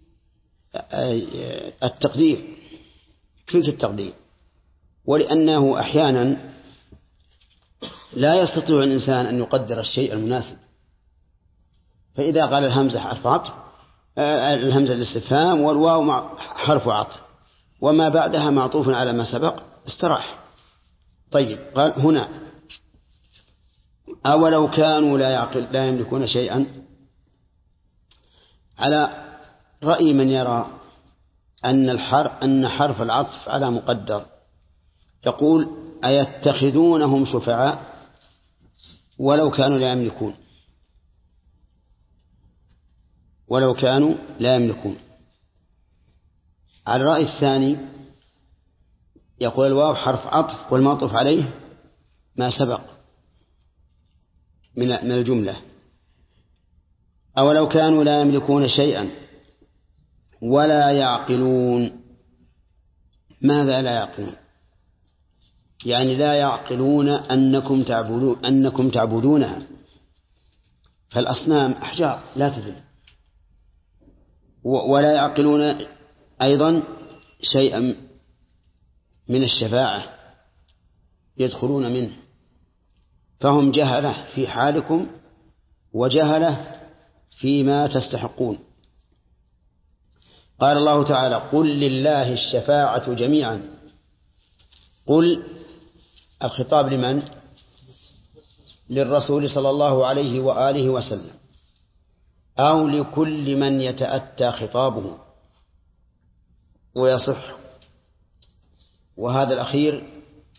التقدير، ولأنه أحيانا لا يستطيع الإنسان أن يقدر الشيء المناسب، فإذا قال الهمزة حرف عطف الهمزة الاستفهام والواو حرف عطف وما بعدها معطوف على ما سبق استراح. طيب، قال هنا أولو كانوا لا يملكون شيئا، على رأي من يرى أن حرف العطف على مقدر، يقول أيتخذونهم شفعاء ولو كانوا لا يملكون. على الرأي الثاني يقول الواو حرف عطف والمعطوف عليه ما سبق من الجملة. أولو كانوا لا يملكون شيئا ولا يعقلون. ماذا لا يعقلون؟ يعني لا يعقلون أنكم تعبدونها، فالأصنام أحجار لا تدل، ولا يعقلون أيضا شيئا من الشفاعة يدخلون منه، فهم جهلة في حالكم وجهلة فيما تستحقون. قال الله تعالى قل لله الشفاعة جميعا. قل الخطاب لمن؟ للرسول صلى الله عليه وآله وسلم أو لكل من يتأتى خطابه ويصح. وهذا الأخير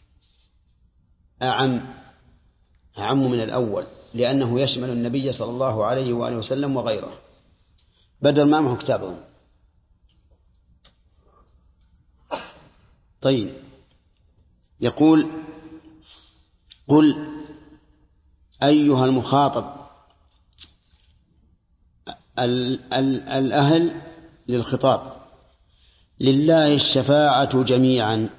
أعم من الأول، لأنه يشمل النبي صلى الله عليه وآله وسلم وغيره. بدل ما معه كتابهم. طيب، يقول: قل أيها المخاطب الأهل للخطاب لله الشفاعة جميعا.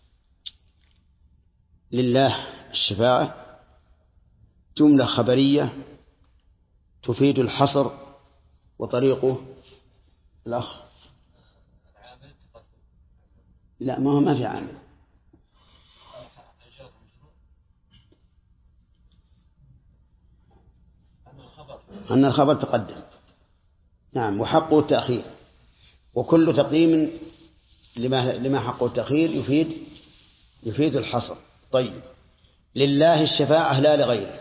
لله الشفاعة جملة خبرية تفيد الحصر، وطريقه الأخ لا ما في عامل. أن الخبر تقدم، نعم، وحقه التأخير، وكل تقديم لما حقه التأخير يفيد الحصر. طيب، لله الشفاعة لا لغيره،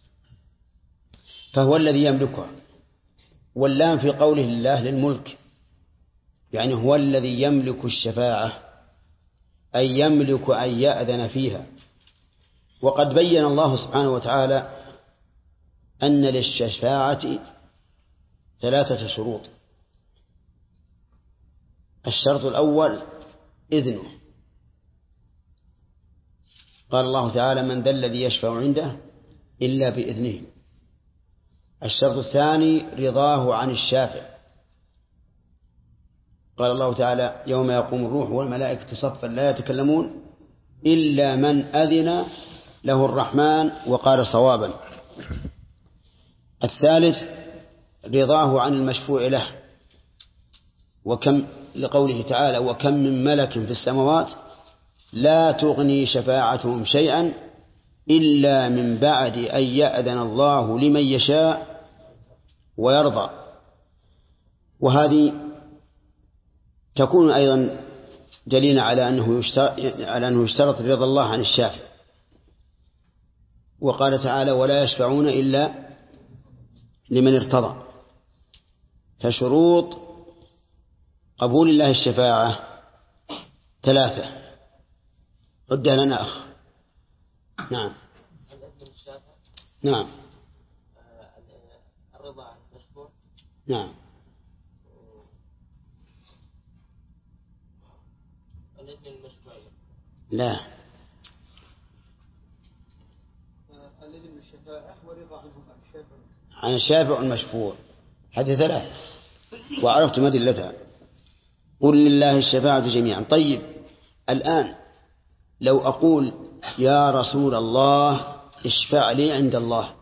فهو الذي يملكها. واللام في قوله لله للملك، يعني هو الذي يملك الشفاعة، أي يملك أن يأذن فيها. وقد بين الله سبحانه وتعالى أن للشفاعة 3 شروط. الشرط الأول إذنه، قال الله تعالى: من ذا الذي يشفع عنده إلا بإذنه. الشرط الثاني رضاه عن الشافع، قال الله تعالى: يوم يقوم الروح والملائكة صفا لا يتكلمون إلا من أذن له الرحمن وقال صوابا. الثالث رضاه عن المشفوع له، وكم لقوله تعالى: وكم من ملك في السماوات لا تغني شفاعتهم شيئا إلا من بعد أن يأذن الله لمن يشاء ويرضى. وهذه تكون أيضا دليلا على أنه يشترط رضا الله عن الشافع. وقال تعالى: ولا يشفعون إلا لمن ارتضى. فشروط قبول الله الشفاعة 3. عدها لنا أخ. نعم. نعم. الرضا عن المشفوع. نعم. الإذن المشفوع. لا. الإذن الشفاعة ورضا عنه عن الشافع المشفوع. هذه 3 وعرفتم أدلتها. قل لله الشفاعة جميعا. طيب، الآن لو أقول: يا رسول الله اشفع لي عند الله،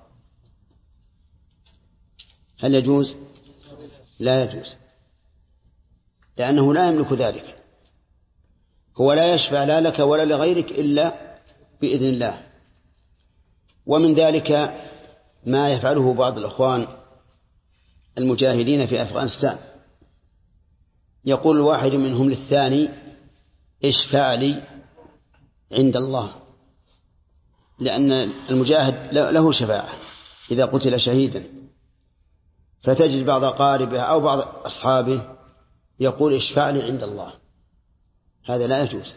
هل يجوز؟ لا يجوز، لأنه لا يملك ذلك. هو لا يشفع لا لك ولا لغيرك إلا بإذن الله. ومن ذلك ما يفعله بعض الأخوان المجاهدين في أفغانستان، يقول الواحد منهم للثاني: اشفع لي عند الله، لأن المجاهد له شفاعة إذا قتل شهيدا. فتجد بعض أقاربه أو بعض أصحابه يقول: اشفع لي عند الله. هذا لا يجوز،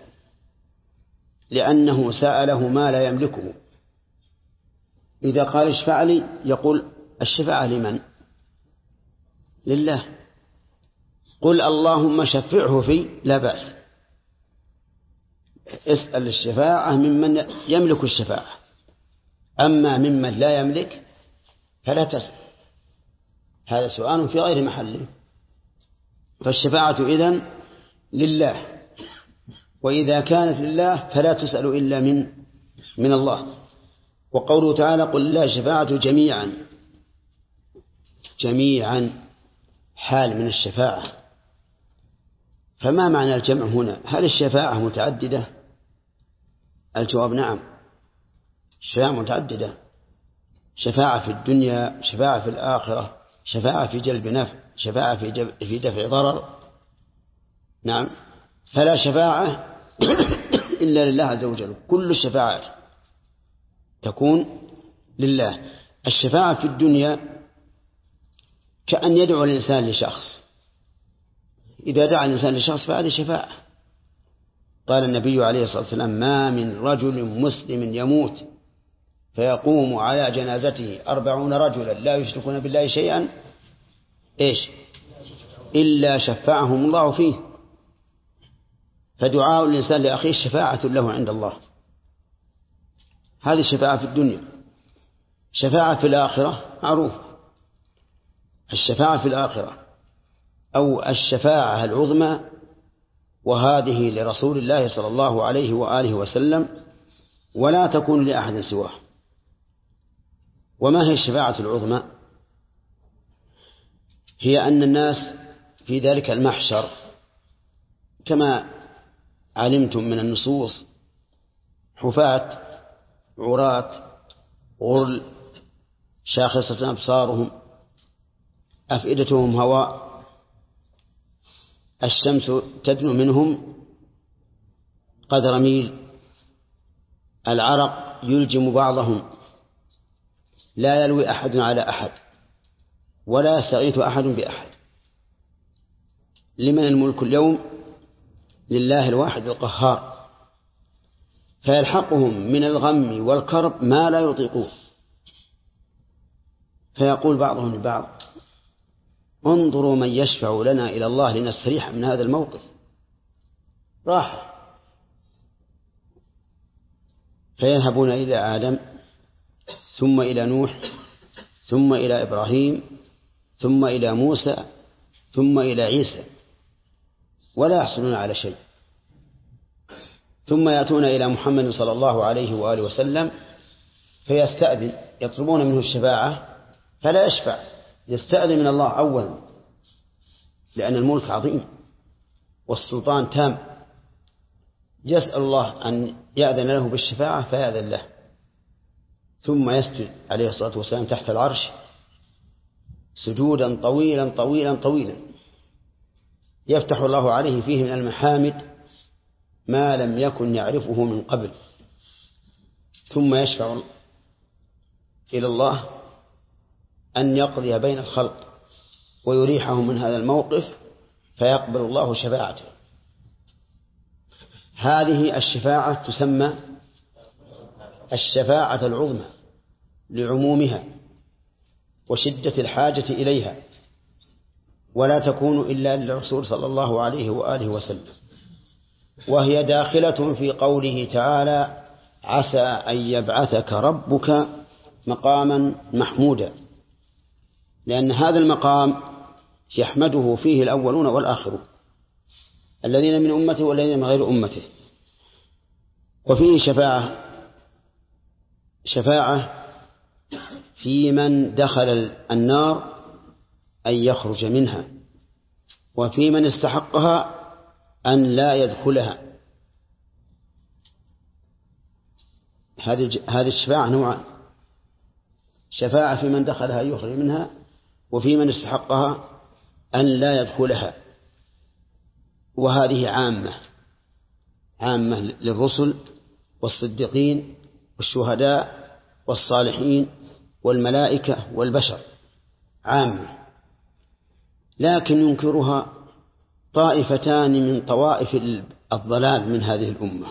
لأنه سأله ما لا يملكه. إذا قال اشفع لي يقول: الشفاعة لمن؟ لله. قل اللهم شفعه في، لا بأس. اسأل الشفاعة ممن يملك الشفاعة، أما ممن لا يملك فلا تسأل. هذا سؤال في غير محله. فالشفاعة إذن لله، وإذا كانت لله فلا تسأل إلا من الله. وقوله تعالى: قل لله الشفاعة جميعا حال من الشفاعة. فما معنى الجمع هنا؟ هل الشفاعة متعددة؟ الجواب نعم، الشفاعة متعددة. شفاعة في الدنيا، شفاعة في الآخرة، شفاعة في جلب نفع، شفاعة في دفع ضرر. نعم، فلا شفاعة إلا لله عز وجل. كل الشفاعات تكون لله. الشفاعة في الدنيا كأن يدعو الإنسان لشخص، إذا دعا الإنسان لشخص فهذه شفاعة. قال النبي عليه الصلاة والسلام: ما من رجل مسلم يموت فيقوم على جنازته 40 رجلا لا يشركون بالله شيئا إلا شفعهم الله فيه. فدعاء الإنسان لأخيه شفاعة له عند الله. هذه الشفاعة في الدنيا. شفاعة في الآخرة معروفة. الشفاعة في الآخرة أو الشفاعة العظمى، وهذه لرسول الله صلى الله عليه وآله وسلم ولا تكون لأحد سواه. وما هي الشفاعة العظمى؟ هي أن الناس في ذلك المحشر كما علمتم من النصوص حفاة عراة غرل شاخصة أبصارهم أفئدتهم هواء، الشمس تدنو منهم قدر ميل، العرق يلجم بعضهم، لا يلوي أحد على أحد ولا يستغيث أحد بأحد. لمن الملك اليوم؟ لله الواحد القهار. فيلحقهم من الغم والكرب ما لا يطيقون، فيقول بعضهم لبعض: انظروا من يشفع لنا إلى الله لنستريح من هذا الموقف. راح فيذهبون إلى آدم ثم إلى نوح ثم إلى إبراهيم ثم إلى موسى ثم إلى عيسى ولا يحصلون على شيء، ثم يأتون إلى محمد صلى الله عليه وآله وسلم فيستأذن، يطلبون منه الشفاعة فلا يشفع، يستأذن من الله أولا، لأن الملك عظيم والسلطان تام. يسأل الله أن يأذن له بالشفاعة فيأذن له، ثم يسجد عليه الصلاة والسلام تحت العرش سجودا طويلا طويلا طويلا، يفتح الله عليه فيه من المحامد ما لم يكن يعرفه من قبل، ثم يشفع إلى الله أن يقضي بين الخلق ويريحهم من هذا الموقف فيقبل الله شفاعته. هذه الشفاعة تسمى الشفاعة العظمى لعمومها وشدة الحاجة إليها، ولا تكون إلا للرسول صلى الله عليه وآله وسلم، وهي داخلة في قوله تعالى: عسى أن يبعثك ربك مقاما محمودا، لأن هذا المقام يحمده فيه الأولون والآخرون، الذين من أمته والذين من غير أمته. وفيه شفاعة في من دخل النار أن يخرج منها، وفي من استحقها أن لا يدخلها. هذه الشفاعة نوعان: شفاعة في من دخلها يخرج منها، وفي من استحقها أن لا يدخلها. وهذه عامة للرسل والصديقين والشهداء والصالحين والملائكة والبشر عامة، لكن ينكرها طائفتان من طوائف الضلال من هذه الأمة.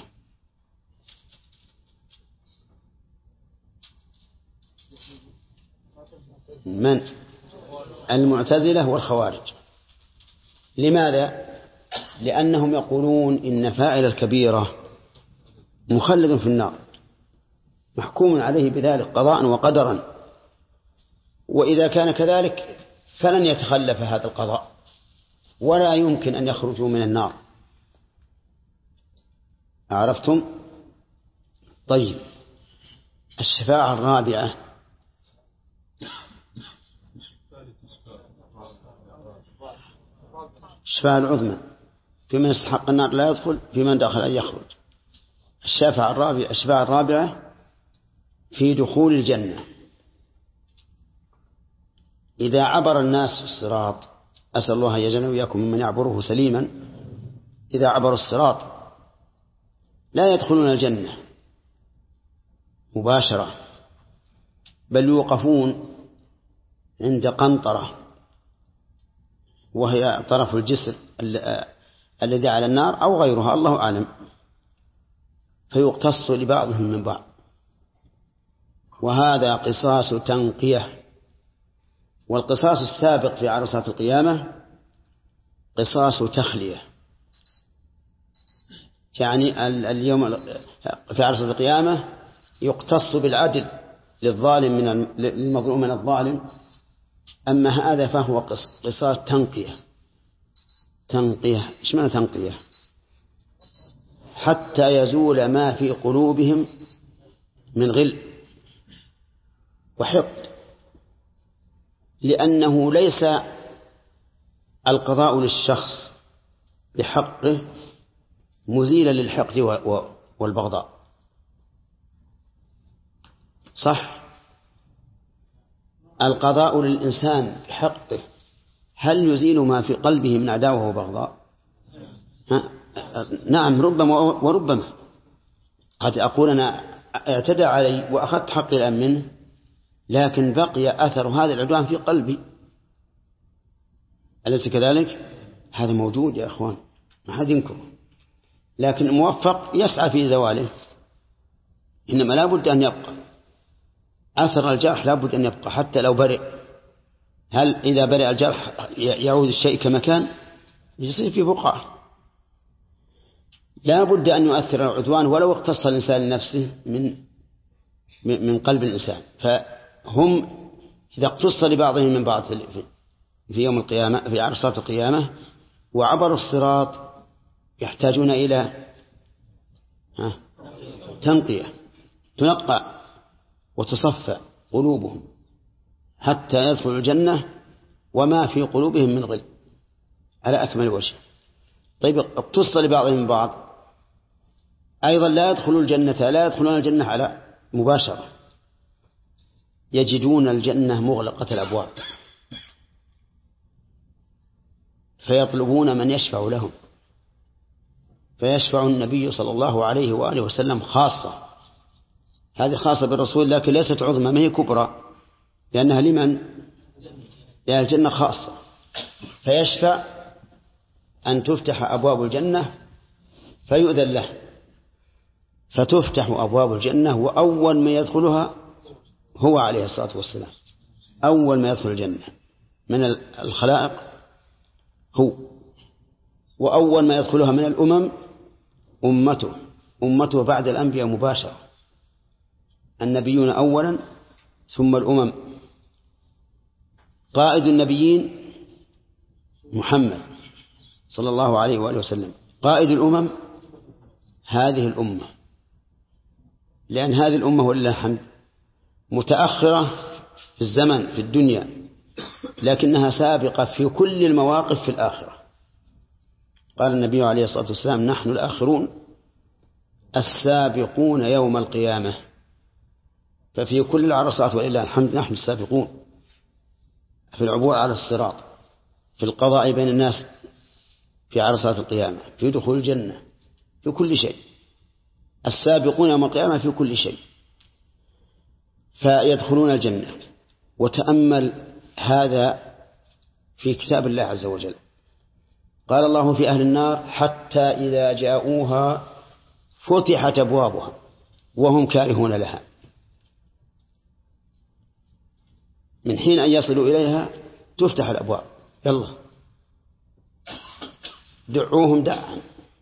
من؟ المعتزلة والخوارج. لماذا؟ لأنهم يقولون إن فاعل الكبيرة مخلد في النار، محكوم عليه بذلك قضاء وقدرا، وإذا كان كذلك فلن يتخلف هذا القضاء ولا يمكن أن يخرجوا من النار. عرفتم؟ طيب، الشفاعة الرابعة الشفاعة العظمى في من استحق النار لا يدخل، في من دخل أن يخرج. الشفاعة الرابعة في دخول الجنة. إذا عبر الناس الصراط، أسأل الله أن يجعلنا وإياكم ممن يعبره سليما، إذا عبر الصراط لا يدخلون الجنة مباشرة، بل يوقفون عند قنطرة وهي طرف الجسر الذي على النار أو غيرها الله أعلم، فيقتص لبعضهم من بعض. وهذا قصاص تنقية. والقصاص السابق في عرصات القيامة قصاص تخلية، يعني اليوم في عرصات القيامة يقتص بالعدل للظالم للمظلوم من الظالم، أما هذا فهو قصاص تنقية. تنقية إيش معنى تنقية؟ حتى يزول ما في قلوبهم من غل وحقد، لأنه ليس القضاء للشخص بحقه مزيلا للحقد والبغضاء، صح؟ القضاء للإنسان بحقه هل يزيل ما في قلبه من عداوة وبغضاء؟ نعم، ربما وربما. قد أقول أنا اعتدى علي وأخذت حقي الآن منه، لكن بقي أثر هذا العدوان في قلبي، أليس كذلك؟ هذا موجود يا أخوان، ما حد ينكره، لكن الموفق يسعى في زواله، إنما لا بد أن يبقى أثر الجرح، لا بد أن يبقى حتى لو برئ. هل إذا برئ الجرح يعود الشيء كما كان؟ يصير في بقعة. لا بد أن يؤثر العدوان ولو اقتص الإنسان لنفسه من قلب الإنسان. فهم إذا اقتص لبعضهم من بعض في يوم القيامة في عرصات القيامة وعبروا الصراط يحتاجون إلى تنقية، تنقى وتصفى قلوبهم حتى يدخلوا الجنة وما في قلوبهم من غل على أكمل وجه. طيب اقتص لبعضهم من بعض أيضا لا يدخلون الجنة على مباشرة، يجدون الجنة مغلقة الأبواب فيطلبون من يشفع لهم، فيشفع النبي صلى الله عليه وآله وسلم خاصة. هذه خاصة بالرسول لكن ليست عظمى، ما هي كبرى، لأنها لمن؟ الجنة خاصة. فيشفع أن تفتح أبواب الجنة فيؤذن له، فتفتح أبواب الجنة وأول ما يدخلها هو عليه الصلاة والسلام، أول ما يدخل الجنة من الخلائق هو، وأول ما يدخلها من الأمم أمته بعد الأنبياء مباشرة، النبيون أولا ثم الأمم. قائد النبيين محمد صلى الله عليه وآله وسلم، قائد الأمم هذه الأمة، لأن هذه الأمة ولله الحمد متأخرة في الزمن في الدنيا، لكنها سابقة في كل المواقف في الآخرة. قال النبي عليه الصلاة والسلام: نحن الآخرون السابقون يوم القيامة. ففي كل العرصات ولله الحمد نحن السابقون، في العبور على الصراط، في القضاء بين الناس في عرصات القيامة، في دخول الجنة، في كل شيء، السابقون يوم القيامة في كل شيء. فيدخلون الجنة. وتأمل هذا في كتاب الله عز وجل، قال الله في أهل النار: حتى إذا جاءوها فتحت أبوابها وهم كارهون لها. من حين أن يصلوا إليها تفتح الأبواب، يلا دعوهم دعا.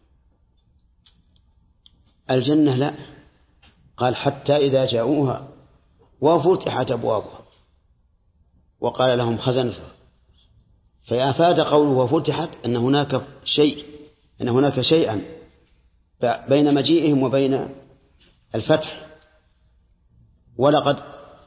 الجنة لا، قال: حتى إذا جاءوها وفتحت أبوابها وقال لهم خزنتها. فأفاد قوله وفتحت أن هناك شيئا بين مجيئهم وبين الفتح. ولقد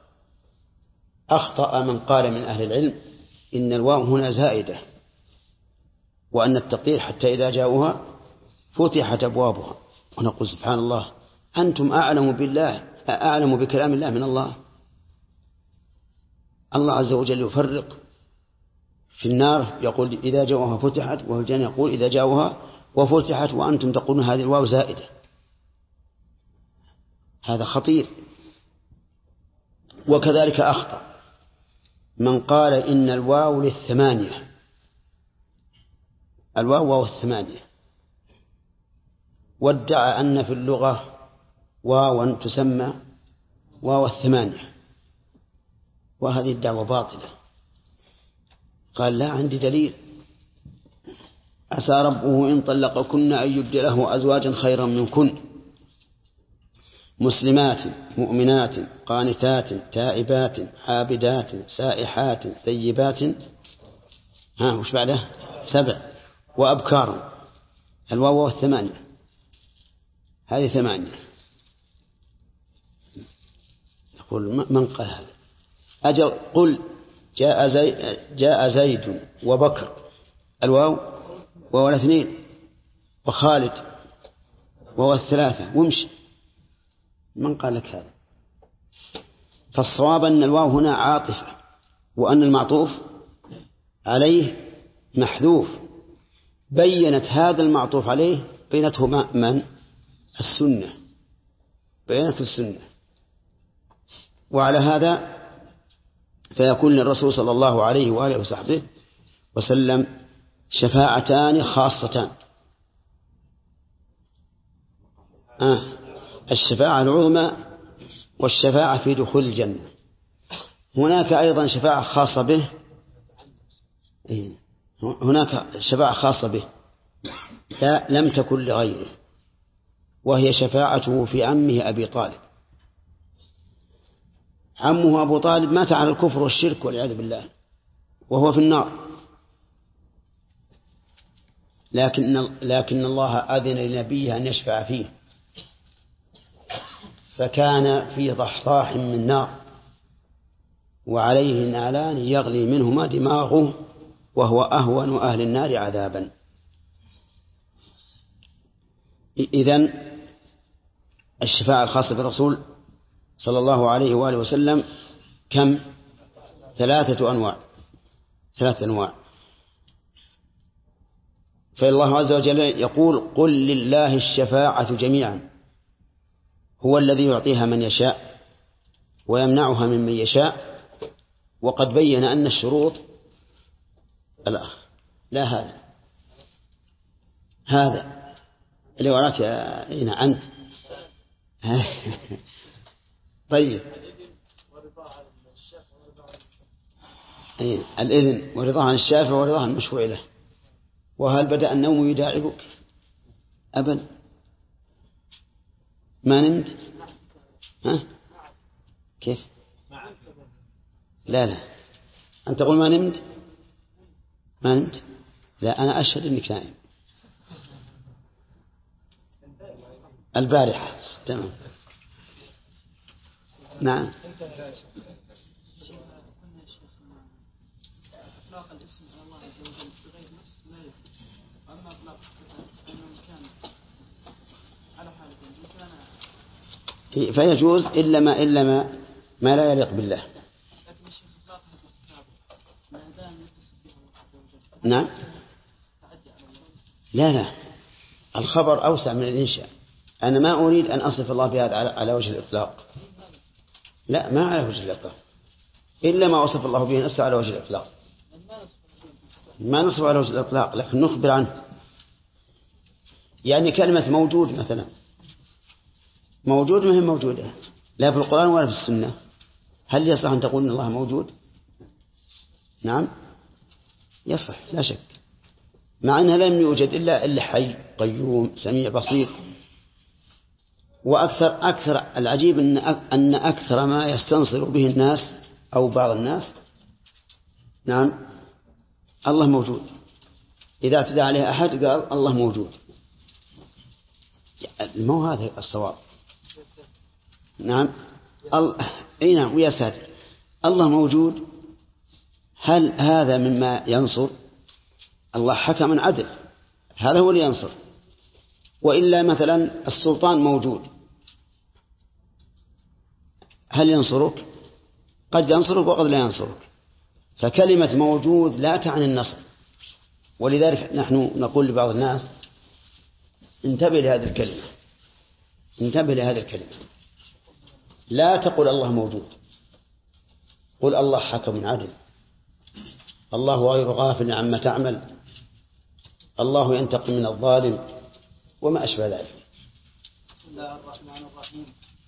أخطأ من قال من أهل العلم إن الواو هنا زائدة، وأن التقدير حتى إذا جاءوها فتحت أبوابها. ونقول سبحان الله، أنتم أعلم بكلام الله من الله. الله عز وجل يفرق في النار يقول إذا جاءوها فتحت، وفي الجنة يقول إذا جاءوها وفتحت، وأنتم تقولون هذه الواو زائدة. هذا خطير. وكذلك أخطأ من قال إن الواو للثمانية، الواو واو الثمانية، وادعى أن في اللغة واوا تسمى واو الثمانية، وهذه الدعوة باطلة. قال لا عندي دليل، عسى ربه إن طلقكن أن يبدله أزواجا خيرا منكن مسلمات مؤمنات قانتات تائبات عابدات سائحات ثيبات وش بعده 7 وأبكارا. الواو الثمانية، هذه 8. يقول من قال هذا؟ أجل قل جاء زيد وبكر، الواو وهو 2 وخالد وهو 3 وامشي. من قال لك هذا؟ فالصواب أن الواو هنا عاطفة، وأن المعطوف عليه محذوف. بينت هذا المعطوف عليه بينته من؟ السنة، بينته السنة. وعلى هذا فيكون للرسول صلى الله عليه وآله وصحبه وسلم شفاعتان خاصتان: الشفاعة العظمى والشفاعة في دخول الجنة. هناك أيضا شفاعة خاصة به، هناك شفاعة خاصة به لا لم تكن لغيره، وهي شفاعته في عمه أبي طالب. عمه أبو طالب مات على الكفر والشرك والعياذ بالله وهو في النار، لكن الله أذن لنبيه أن يشفع فيه، فكان في ضحضاح من نار وعليه نالان يغلي منهما دماغه وهو أهون أهل النار عذابا. إذن الشفاعة الخاصة بالرسول صلى الله عليه وآله وسلم كم؟ 3 أنواع. فالله عز وجل يقول: قل لله الشفاعة جميعا، هو الذي يعطيها من يشاء ويمنعها ممن يشاء. وقد بين أن الشروط لا هذا اللي وراك هنا أنت طيب الإذن ورضا عن الشافع ورضا عن المشفوع له. وهل بدأ النوم يداعبك؟ أبدا، ما نمت؟ كيف؟ لا أنت تقول ما نمت؟ لا أنا أشهد أنك نائم البارحة. تمام. نعم. إطلاق الاسم على الله عز وجل بغير نص لا يجوز، وأما إطلاق الصفات فإنه كان على حالة كان فيجوز إلا ما لا يليق بالله. لكن الشيخ إطلاقها بالكتاب ما دام يتصف به الله عز وجل. نعم. لا الخبر أوسع من الإنشاء. أنا ما أريد أن أصف الله بهذا على وجه الإطلاق، لا ما على وجه الإطلاق، إلا ما وصف الله به نفسه على وجه الإطلاق. ما نصف على وجه الإطلاق لكن نخبر عنه. يعني كلمة موجود مثلا، موجود ما هي موجودة لا في القرآن ولا في السنة. هل يصح أن تقول إن الله موجود؟ نعم يصح لا شك، مع أنها لم يوجد إلا حي قيوم سميع بصير. وأكثر العجيب أن أكثر ما يستنصر به الناس أو بعض الناس نعم الله موجود. إذا اعتدى عليه أحد قال الله موجود. ما هو هذا الصواب. نعم نعم ويا ساتر الله موجود. هل هذا مما ينصر؟ الله حكم عدل، هذا هو اللي ينصر. وإلا مثلا السلطان موجود، هل ينصرك؟ قد ينصرك وقد لا ينصرك. فكلمة موجود لا تعني النصر. ولذلك نحن نقول لبعض الناس انتبه لهذه الكلمة، لا تقل الله موجود، قل الله حكم عدل، الله غير غافل عما تعمل، الله ينتقم من الظالم، وما أشبه ذلك. بسم الله الرحمن الرحيم.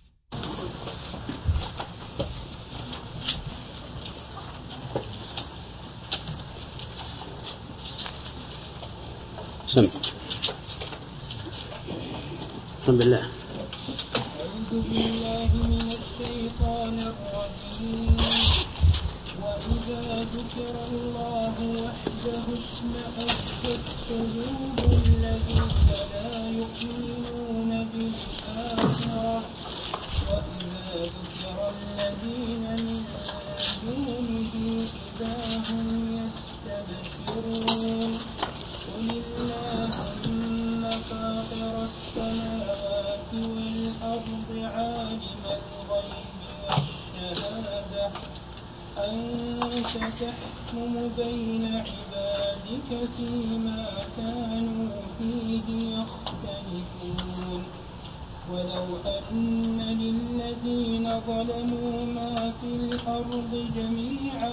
بسم الله. أعوذ بالله من الشيطان الرجيم. وإذا ذكر الله وحده اشمأزت قلوب الذين لا يؤمنون بالآخرة وإذا ذكر الذين من دونه إذا هم يستبشرون. قل اللهم فاطر السماوات والأرض عالم الغيب والشهادة أنت تحكم بين عبادك فيما كانوا فيه يختلفون. ولو أن للذين ظلموا ما في الأرض جميعا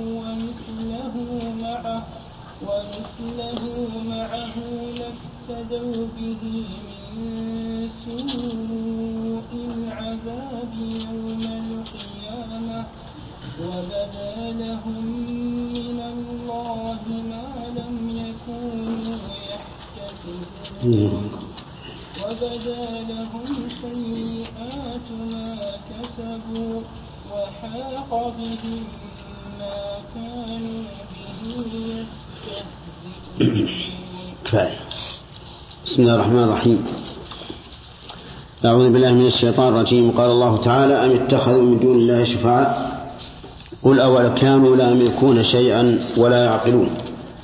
ومثله معه لافتدوا به من سوء العذاب يوم القيامة وبدا لهم من الله ما لم يكونوا يحتسبون. وبدا لهم سيئات ما كسبوا وحاق بهم ما كانوا به يستهزئون. بسم الله الرحمن الرحيم. أعوذ بالله من الشيطان الرجيم. قال الله تعالى: أم اتخذوا من دون الله شفعاء قل أولو كانوا لا يملكون شيئا ولا يعقلون.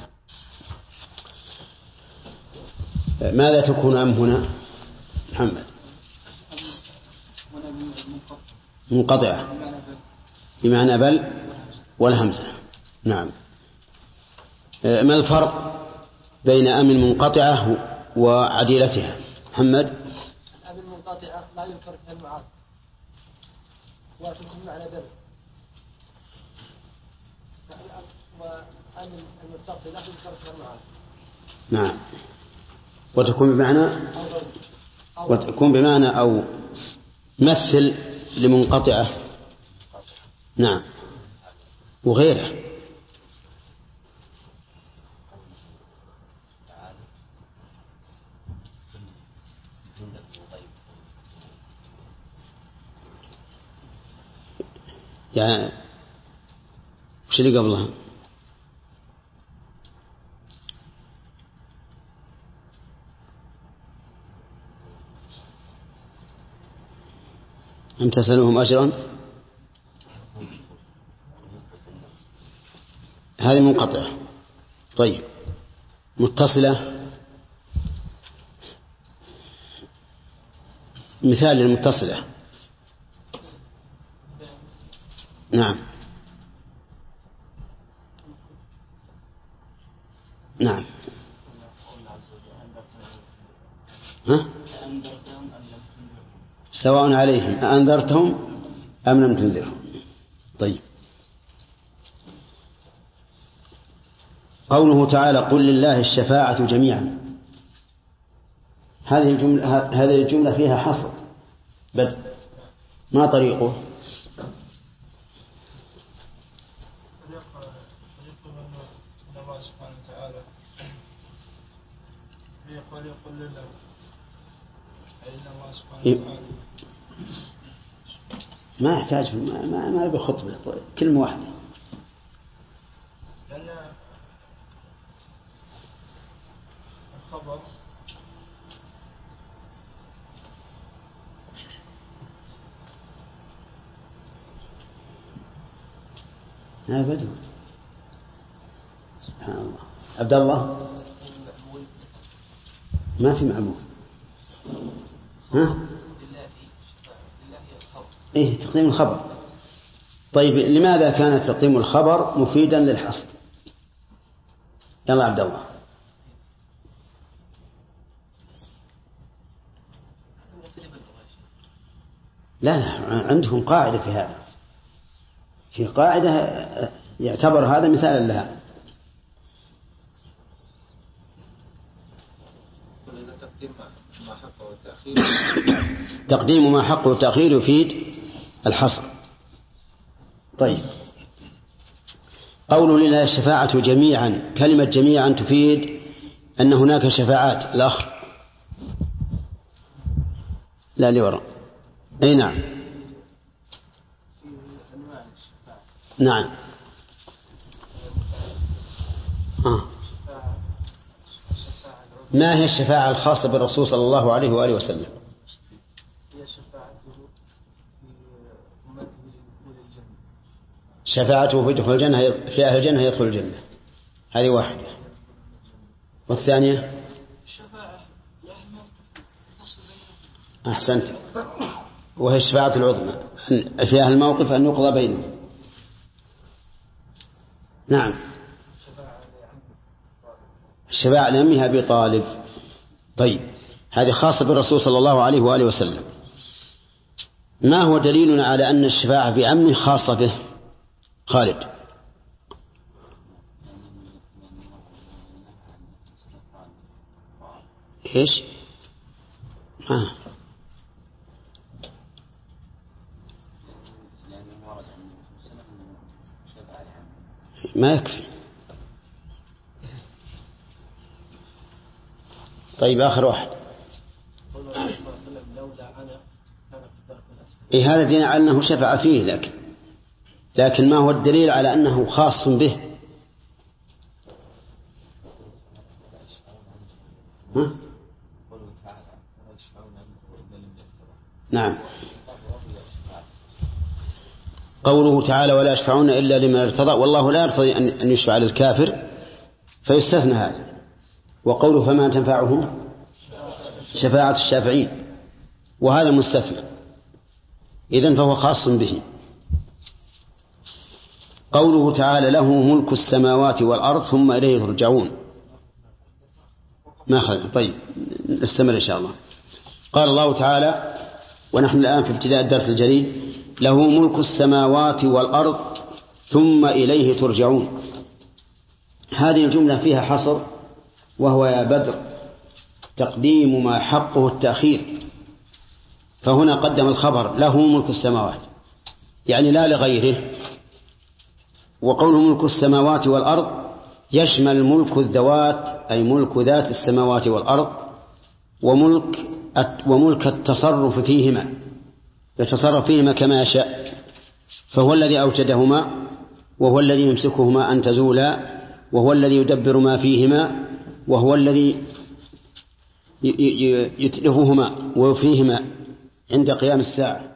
ماذا تكون أم هنا محمد؟ منقطعة بمعنى بل والهمزة. نعم. ما الفرق بين أم المنقطعة وعديلتها محمد؟ الأم المنقطعة لا يذكر فيها المعاد وتكون معنى بل، وأم المتصلة يذكر فيها المعاد. نعم. وتكون بمعنى أو مثل لمنقطعة. نعم. وغيره. يعني وش اللي قبلها؟ أم تسألهم أجرا؟ هذه منقطعة. طيب متصلة. مثال للمتصلة. نعم. نعم. ها؟ سواء عليهم أأنذرتهم أم لم تنذرهم. طيب. قوله تعالى: قل لله الشفاعة جميعا. هذه الجملة فيها حصر بدء. ما طريقه؟ الله سبحانه وتعالى يقول لله أين الله سبحانه وتعالى ما يحتاج ما بخطبة كلمة واحدة. لأن الخبر أبدا. سبحان الله. عبد الله ما في معمول. ها؟ إيه تقديم الخبر. طيب لماذا كان تقديم الخبر مفيدا للحصر؟ يلا عبد الله. لا عندهم قاعدة في هذا. في قاعدة يعتبر هذا مثالا لها. تقديم ما حقه التأخير يفيد الحصر. طيب، قول لله الشفاعة جميعا، كلمة جميعا تفيد أن هناك شفاعات. الأخ لا لورا. أي نعم. نعم. ما هي الشفاعة الخاصة بالرسول صلى الله عليه وآله وسلم؟ هي شفاعته في أمته دخول الجنة. شفاعته في دخول الجنة، في أهل الجنة يدخل الجنة، هذه واحدة. والثانية الشفاعة أحسنت، وهي الشفاعة العظمى في أهل الموقف أن يقضى بينهم. نعم. الشفاعة لأمها أبي طالب. طيب، هذه خاصة بالرسول صلى الله عليه وآله وسلم. ما هو دليلنا على أن الشفاعة بعمه خاصة به؟ خالد. إيش؟ ما يكفي. طيب، آخر واحد. إيه، هذا دين على أنه شفع فيه، لكن ما هو الدليل على أنه خاص به؟ نعم. قوله تعالى ولا يشفعون إلا لمن ارتضى، والله لا يرتضي أن يشفع للكافر فيستثنى هذا. وقوله فما تنفعهم شفاعة الشافعين، وهذا مستثنى، إذن فهو خاص به. قوله تعالى له ملك السماوات والأرض ثم إليه ترجعون. ما أخذ. طيب، نستمر إن شاء الله. قال الله تعالى ونحن الآن في ابتداء الدرس الجديد له ملك السماوات والأرض ثم إليه ترجعون. هذه الجملة فيها حصر، وهو يا بدر تقديم ما حقه التأخير، فهنا قدم الخبر له ملك السماوات، يعني لا لغيره. وقوله ملك السماوات والأرض يشمل ملك الذوات، أي ملك ذات السماوات والأرض، وملك التصرف فيهما، يتصرف فيهما كما يشاء، فهو الذي أوجدهما، وهو الذي يمسكهما أن تزولا، وهو الذي يدبر ما فيهما، وهو الذي يتلفهما ويفنيهما عند قيام الساعة.